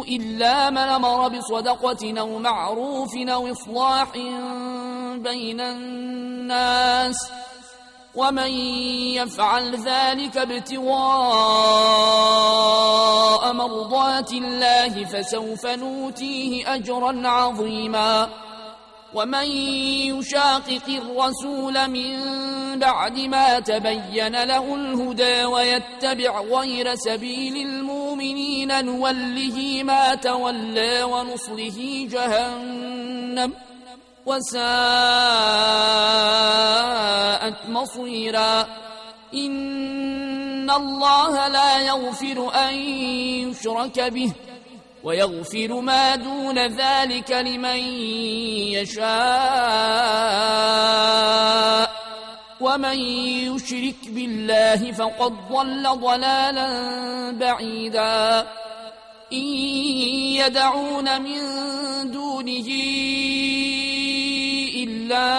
إلا من أمر بصدقة أو معروف أو إصلاح بين الناس ومن يفعل ذلك ابتغاء مرضات الله فسوف نؤتيه أجرا عظيما ومن يشاقق الرسول من بعد ما تبين له الهدى ويتبع غير سبيل المؤمنين نوله ما تولى ونصله جهنم وساءت مصيرا إن الله لا يغفر أن يشرك به ويغفر ما دون ذلك لمن يشاء ومن يشرك بالله فقد ضل ضلالا بعيدا إن يدعون من دونه إلا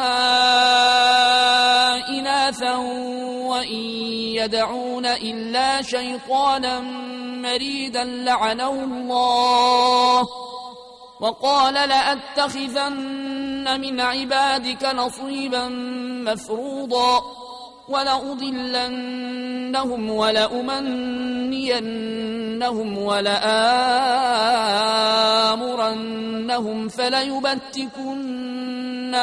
إناثا وإن يدعون إلا شيطانا مريدا لعنه الله وقال لأتخذن من عبادك نصيبا مفروضا ولأضلنهم ولأمنينهم ولآمرنهم فليبتكن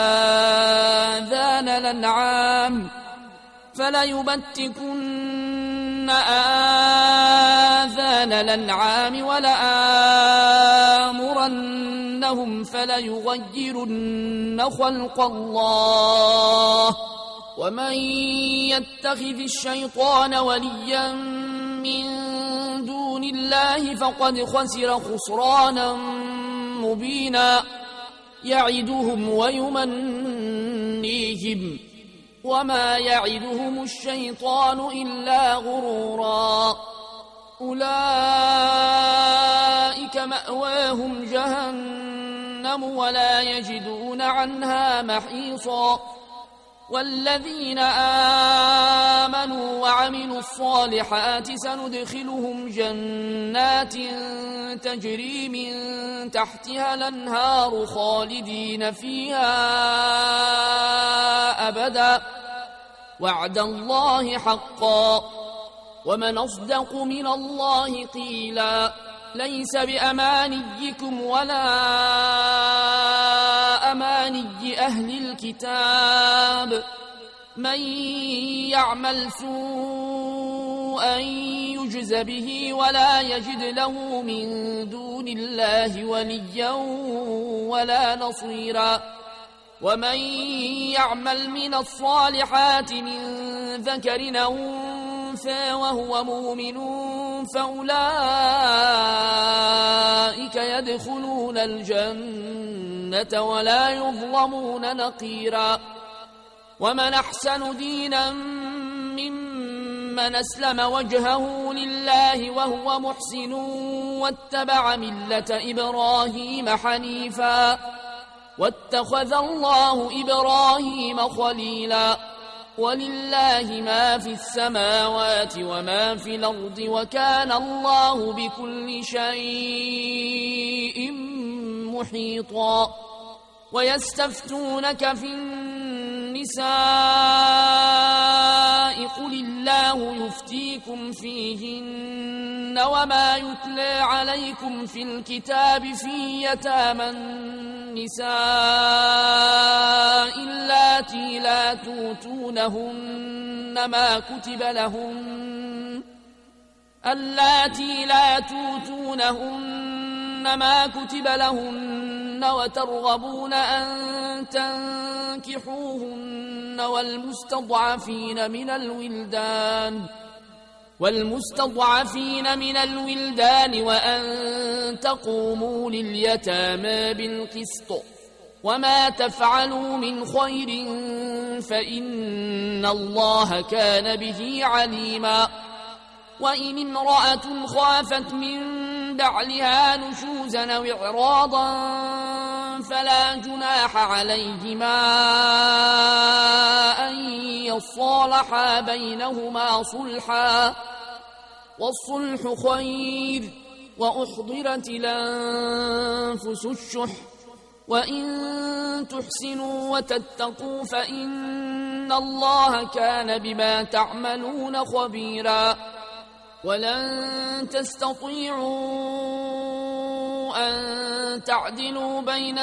آذان الأنعام ولآمرنهم فليغيرن خلق الله ومن يتخذ الشيطان وليا من دون الله فقد خسر خسرانا مبينا يعدهم ويمنيهم وما يعدهم الشيطان إلا غرورا أولئك مأواهم جهنم ولا يجدون عنها محيصا والذين آمنوا وعملوا الصالحات سندخلهم جنات تجري من تحتها الأنهار خالدين فيها أبدا وعد الله حقا ومن أصدق من الله قيلا ليس بأمانيكم ولا أماني أهل الكتاب من يعمل سوءا يجز به ولا يجد له من دون الله وليا ولا نصيرا ومن يعمل من الصالحات من ذكر أو أنثى وهو مؤمن فأولئك يدخلون الجنة ولا يظلمون نقيرا ومن أحسن دينا ممن أسلم وجهه لله وهو محسن واتبع ملة إبراهيم حنيفا واتخذ الله إبراهيم خليلا ولله ما في السماوات وما في الأرض وكان الله بكل شيء محيطا ويستفتونك في النساء قل الله يفتيكم فيهن وما يتلى عليكم في الكتاب في يتامى النساء اللاتي لا توتونهن ما كتب لهن وترغبون أن تنكحوهن والمستضعفين من الولدان وأن تقوموا لليتامى بالقسط وما تفعلوا من خير فإن الله كان به عليما وإن امرأة خافت من بعلها نشوزا أو إعراضا فلا جناح عليهما أن يصالحا بينهما صلحا والصلح خير وأحضرت الأنفس الشح وإن تحسنوا وتتقوا فإن الله كان بما تعملون خبيرا ولن تستطيعوا أن تعدلوا بين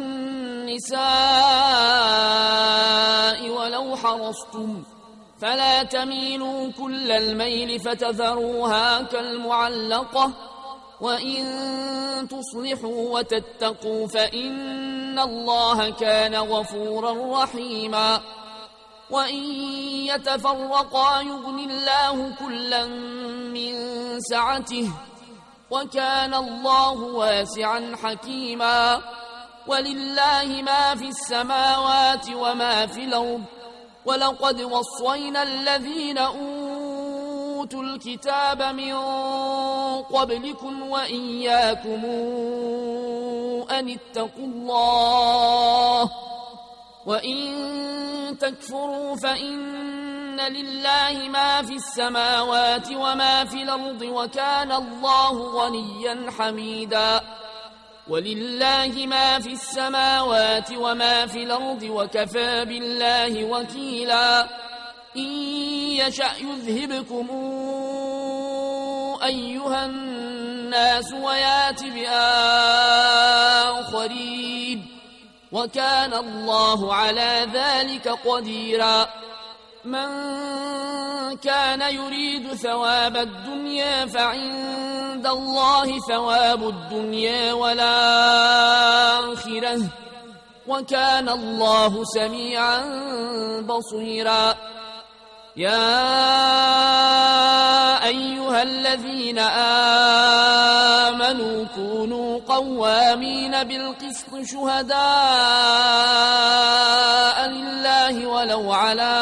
النساء ولو حرصتم فلا تميلوا كل الميل فتذروها كالمعلقة وإن تصلحوا وتتقوا فإن الله كان غفورا رحيما وإن يتفرقا يغن الله كلا من سعته وكان الله واسعا حكيما ولله ما في السماوات وما في الأرض ولقد وصينا الذين أوتوا الكتاب من قبلكم وإياكم أن اتقوا الله وإن تكفروا فإن لله ما في السماوات وما في الأرض وكان الله غنيا حميدا ولله ما في السماوات وما في الأرض وكفى بالله وكيلا إن يشأ يذهبكم أيها الناس ويات بآخرين وكان الله على ذلك قديرا من كان يريد ثواب الدنيا فعند الله ثواب الدنيا والآخرة وكان الله سميعا بصيرا يا أيها الذين آمنوا كونوا قوامين بالقسط شهداء لله ولو على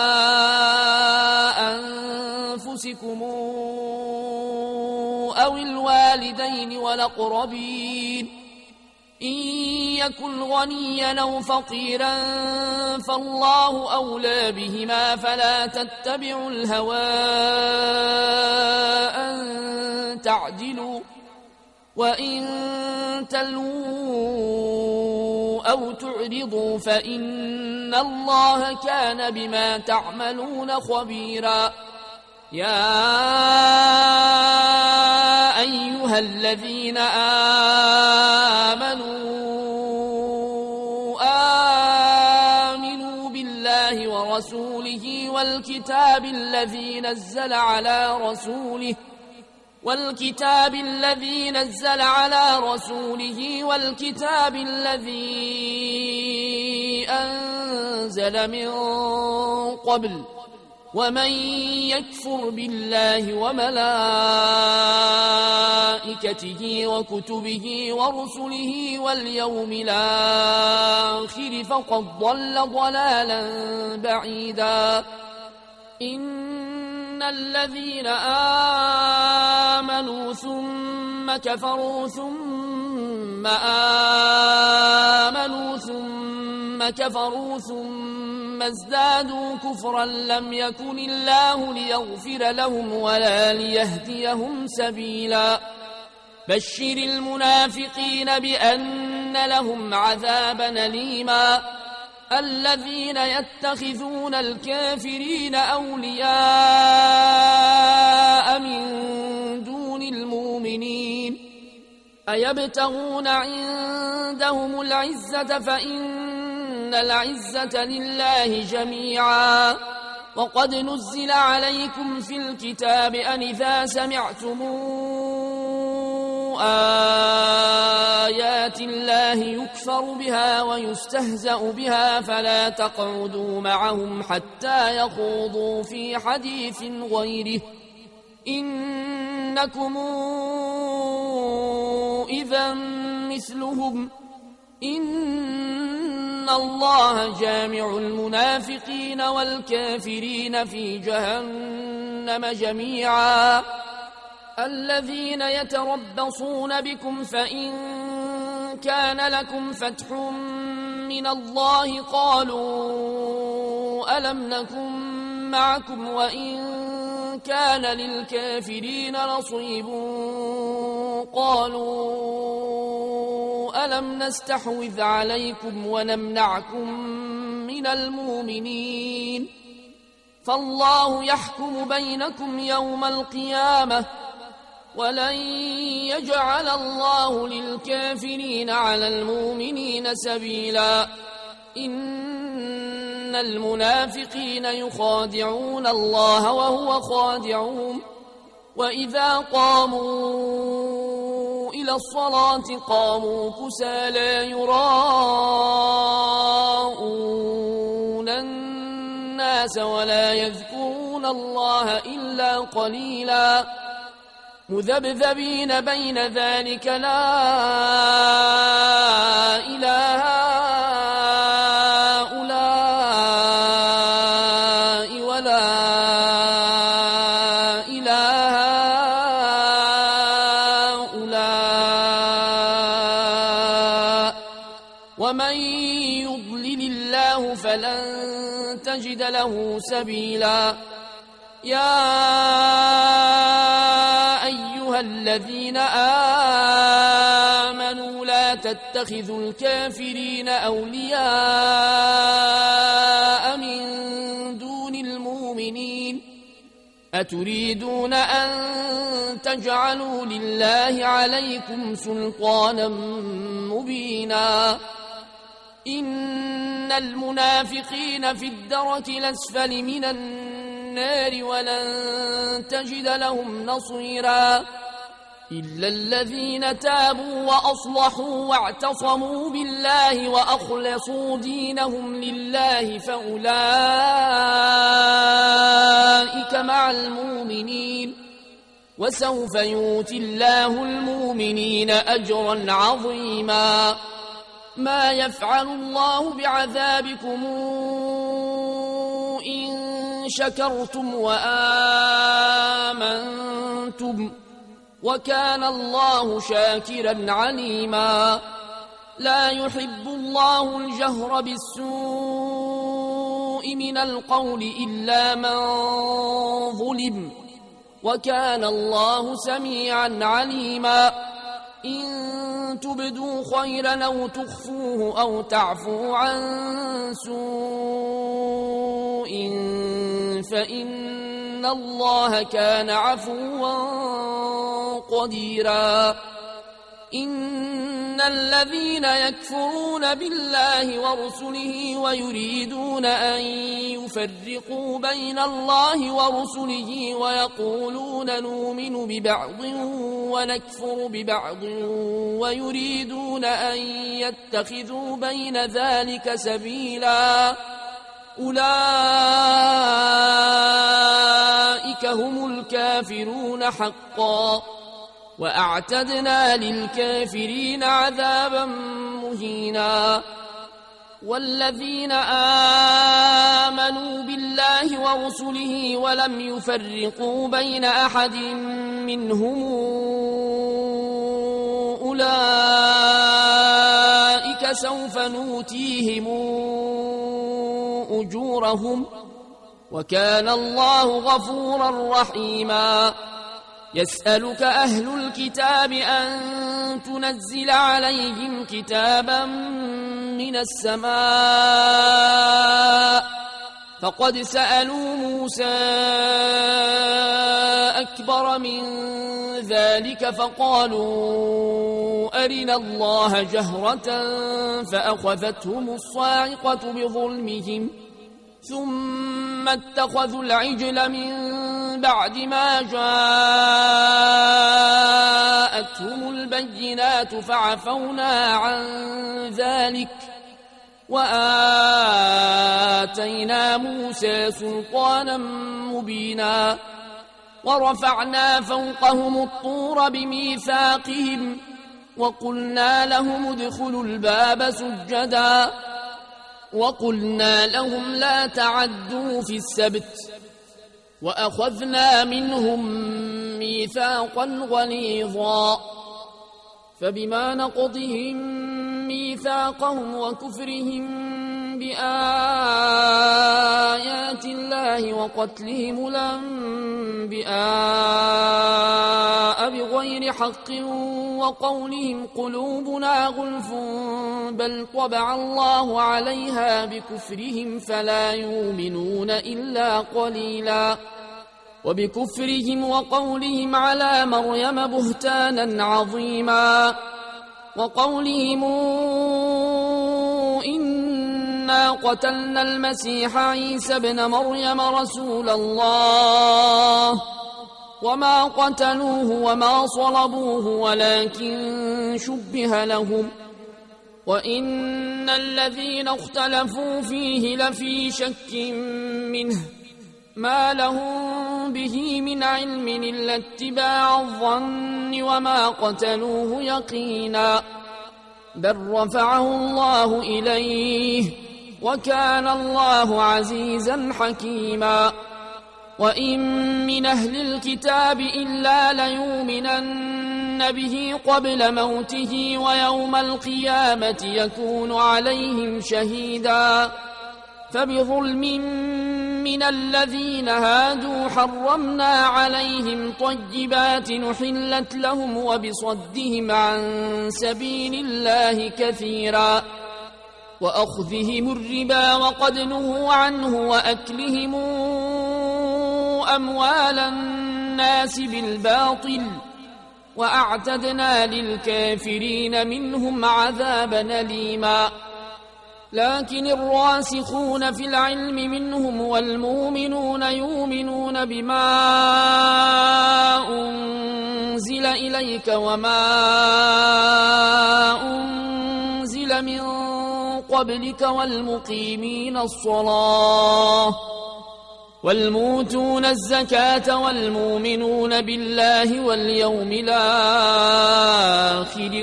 أنفسكم أو الوالدين والأقربين إن يكن غنيا أو فقيرا فالله أولى بهما فلا تتبعوا الهوى أن تعدلوا وإن تلووا أو تعرضوا فإن الله كان بما تعملون خبيرا يا أيها الذين آمنوا بالله ورسوله والكتاب الذي نزل على رسوله والكتاب الذي أنزل من قبل ومن يكفر بالله وملائكته وكتبه ورسله واليوم الآخر فقد ضل ضلالا بعيدا إن الذين آمنوا ثم كفروا ثم آمنوا ثم كفروا ثم ازدادوا كفرا لم يكن الله ليغفر لهم ولا ليهديهم سبيلا بشر المنافقين بأن لهم عذابا أليما الذين يتخذون الكافرين أولياء من دون المؤمنين أيبتغون عندهم العزة فإن العزة لله جميعا وقد نزل عليكم في الكتاب أن إذا سمعتم آيات الله يكفر بها ويستهزأ بها فلا تقعدوا معهم حتى يخوضوا في حديث غيره إنكم إذا مثلهم إن الله جامع المنافقين والكافرين في جهنم جميعا الذين يتربصون بكم فإن كان لكم فتح من الله قالوا ألم نكن معكم وإن كان للكافرين نصيب قالوا ألم نستحوذ عليكم ونمنعكم من المؤمنين فالله يحكم بينكم يوم القيامة ولن يجعل الله للكافرين على المؤمنين سبيلا إن المنافقين يخادعون الله وهو خادعهم وإذا قاموا إلى الصلاة قاموا كسالى يراءون الناس ولا يذكرون الله إلا قليلا مذبذبين بين ذلك لا إله هؤلاء ولا إله هؤلاء ومن يضلل الله فلن تجد له سبيلا يا أيها الذين آمنوا لا تتخذوا الكافرين أولياء من دون المؤمنين أتريدون أن تجعلوا لله عليكم سلطانا مبينا إن المنافقين في الدرك الأسفل من النار ولن تجد لهم نصيرا إلا الذين تابوا وأصلحوا واعتصموا بالله وأخلصوا دينهم لله فأولئك مع المؤمنين وسوف يؤتي الله المؤمنين أجرا عظيما ما يفعل الله بعذابكم إن شكرتم وآمنتم وكان الله شاكرا عليما لا يحب الله الجهر بالسوء من القول إلا من ظلم وكان الله سميعا عليما إن تبدوا خيرا أو تخفوه أو تعفوا عن سوء فإن الله كان عفوا قديرا إن الذين يكفرون بالله ورسله ويريدون أن يفرقوا بين الله ورسله ويقولون نؤمن ببعض ونكفر ببعض ويريدون أن يتخذوا بين ذلك سبيلا أولئك هم الكافرون حقا وأعتدنا للكافرين عذابا مهينا والذين آمنوا بالله ورسله ولم يفرقوا بين أحد منهم أولئك سوف نؤتيهم أجورهم وكان الله غفورا رحيما يسألك أهل الكتاب أن تنزل عليهم كتابا من السماء فقد سألوا موسى أكبر من ذلك فقالوا أرنا الله جهرة فأخذتهم الصاعقة بظلمهم ثم اتخذوا العجل من بعد ما جاءتهم البينات فعفونا عن ذلك وآتينا موسى سلطانا مبينا ورفعنا فوقهم الطور بميثاقهم وقلنا لهم ادخلوا الباب سجدا وقلنا لهم لا تعدوا في السبت وأخذنا منهم ميثاقا غليظا فبما نقضهم ميثاقهم وكفرهم بآيات الله وقتلهم الأنبياء بغير بغير حق وقولهم قلوبنا غلف بل طبع الله عليها بكفرهم فلا يؤمنون إلا قليلا وبكفرهم وقولهم على مريم بهتانا عظيما وقولهم إنا قتلنا المسيح عيسى ابن مريم رسول الله وما قتلوه وما صلبوه ولكن شبه لهم وإن الذين اختلفوا فيه لفي شك منه ما لهم به من علم إلا اتباع الظن وما قتلوه يقينا بل رفعه الله إليه وكان الله عزيزا حكيما وإن من أهل الكتاب إلا ليؤمنن به قبل موته ويوم القيامة يكون عليهم شهيدا فبظلم من الذين هادوا حرمنا عليهم طيبات نحلت لهم وبصدهم عن سبيل الله كثيرا وأخذهم الربا وقد نهوا عنه وأكلهم أموال الناس بالباطل وأعتدنا للكافرين منهم عذابا أليما لكن الراسخون في العلم منهم والمؤمنون يؤمنون بما أنزل إليك وما أنزل من قبلك والمقيمين الصلاة والموتون الزكاة والمؤمنون بالله واليوم الآخر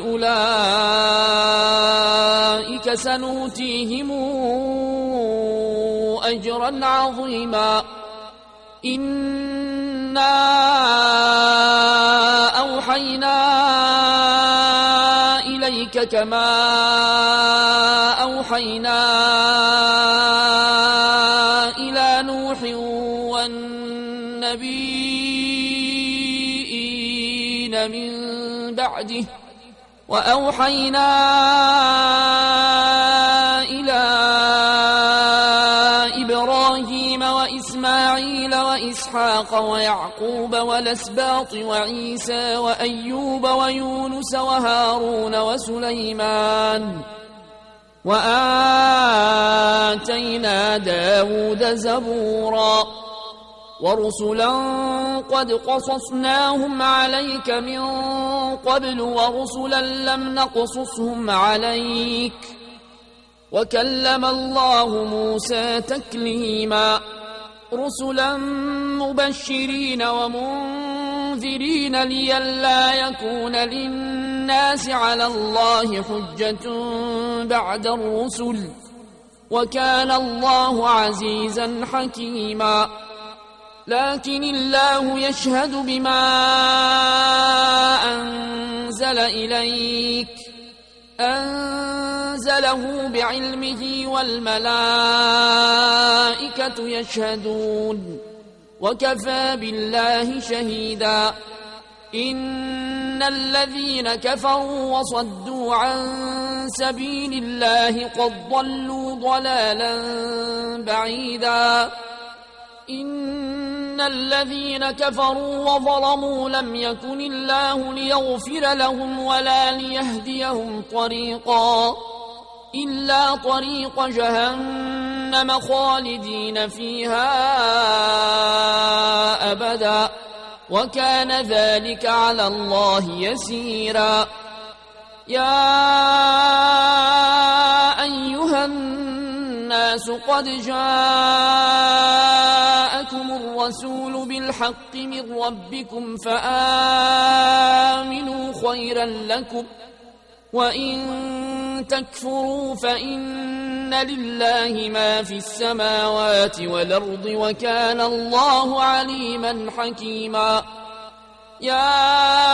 أولئك سنؤتيهم أجرا عظيما إنا أوحينا إليك كما أوحينا إلى نوح والنبيين من بعده وأوحينا إلى إبراهيم وإسماعيل وإسحاق ويعقوب والأسباط وعيسى وأيوب ويونس وهارون وسليمان وآتينا داود زبورا ورسلا قد قصصناهم عليك من قبل ورسلا لم نقصصهم عليك وكلم الله موسى تكليما رسلا مبشرين ومنذرين لئلا يكون للناس على الله حجة بعد الرسل وكان الله عزيزا حكيما لكن الله يشهد بما أنزل إليك أنزله بعلمه والملائكة يشهدون وكفى بالله شهيدا إن الذين كفروا وصدوا عن سبيل الله قد ضلوا ضلالا بعيدا إن الذين كفروا وظلموا لم يكن الله ليغفر لهم ولا ليهديهم طريقا إلا طريق جهنم خالدين فيها أبدا وكان ذلك على الله يسيرا يا أيها الناس قد جاءكم الرسول بالحق من ربكم فآمنوا خيرا لكم وإن تكفروا فإن لله ما في السماوات والأرض وكان الله عليما حكيما يا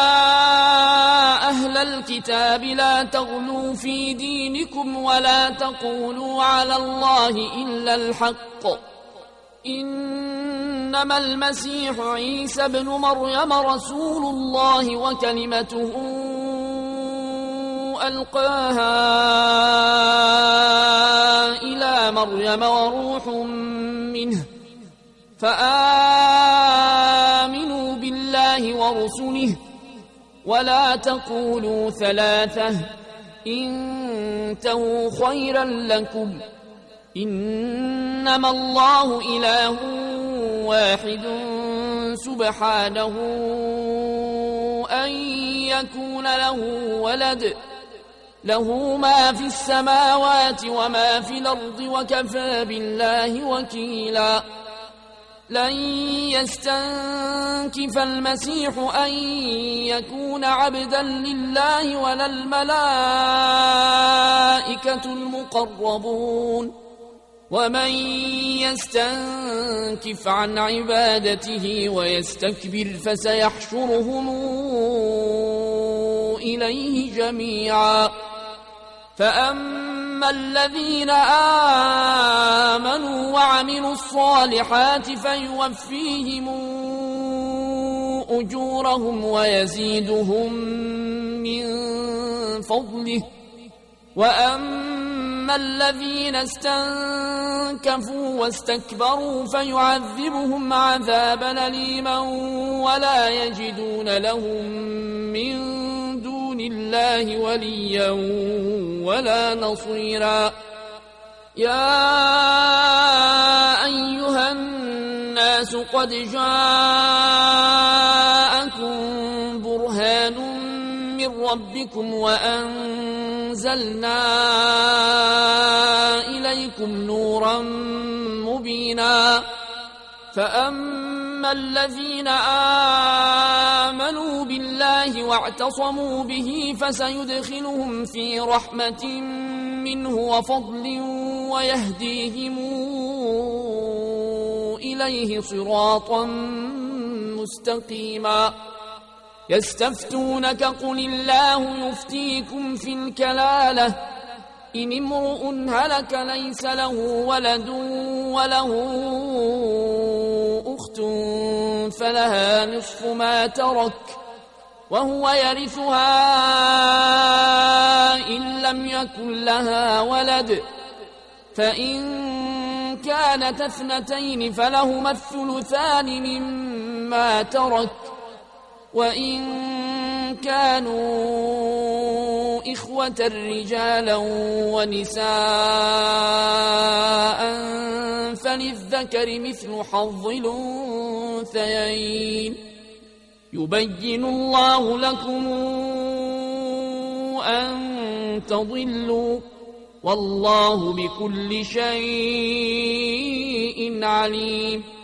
أهل الكتاب لا تغلوا في دينكم ولا تقولوا على الله إلا الحق إنما إنما المسيح عيسى ابن مريم رسول الله وكلمته ألقاها إلى مريم وروح منه فآمنوا بالله ورسله ولا تقولوا ثلاثة انتهوا خيرا لكم إنما الله إله واحد سبحانه أن يكون له ولد له ما في السماوات وما في الأرض وكفى بالله وكيلا لن يستنكف المسيح أن يكون عبدا لله ولا الملائكة المقربون ومن يستنكف عن عبادته ويستكبر فسيحشرهم إليه جميعا فأما الذين آمنوا وعملوا الصالحات فيوفيهم أجورهم ويزيدهم من فضله وأما الذين استنكفوا واستكبروا فيعذبهم عذابا أليما ولا يجدون لهم من دون الله وليا ولا نصيرا يا أيها الناس قد جاءكم برهان من ربكم وأنزلنا إليكم نورا مبينا فأما الذين آمنوا بالله واعتصموا به فسيدخلهم في رحمة منه وفضل ويهديهم إليه صراطا مستقيما يستفتونك قل الله يفتيكم في الكلالة إن امرؤ هلك ليس له ولد وله أخت فلها نصف ما ترك وهو يرثها إن لم يكن لها ولد فإن كانت اثنتين فلهما الثلثان مما ترك وإن كانوا إخوة رجالا ونساء فللذكر مثل حظ الأنثيين يبين الله لكم أن تضلوا والله بكل شيء عليم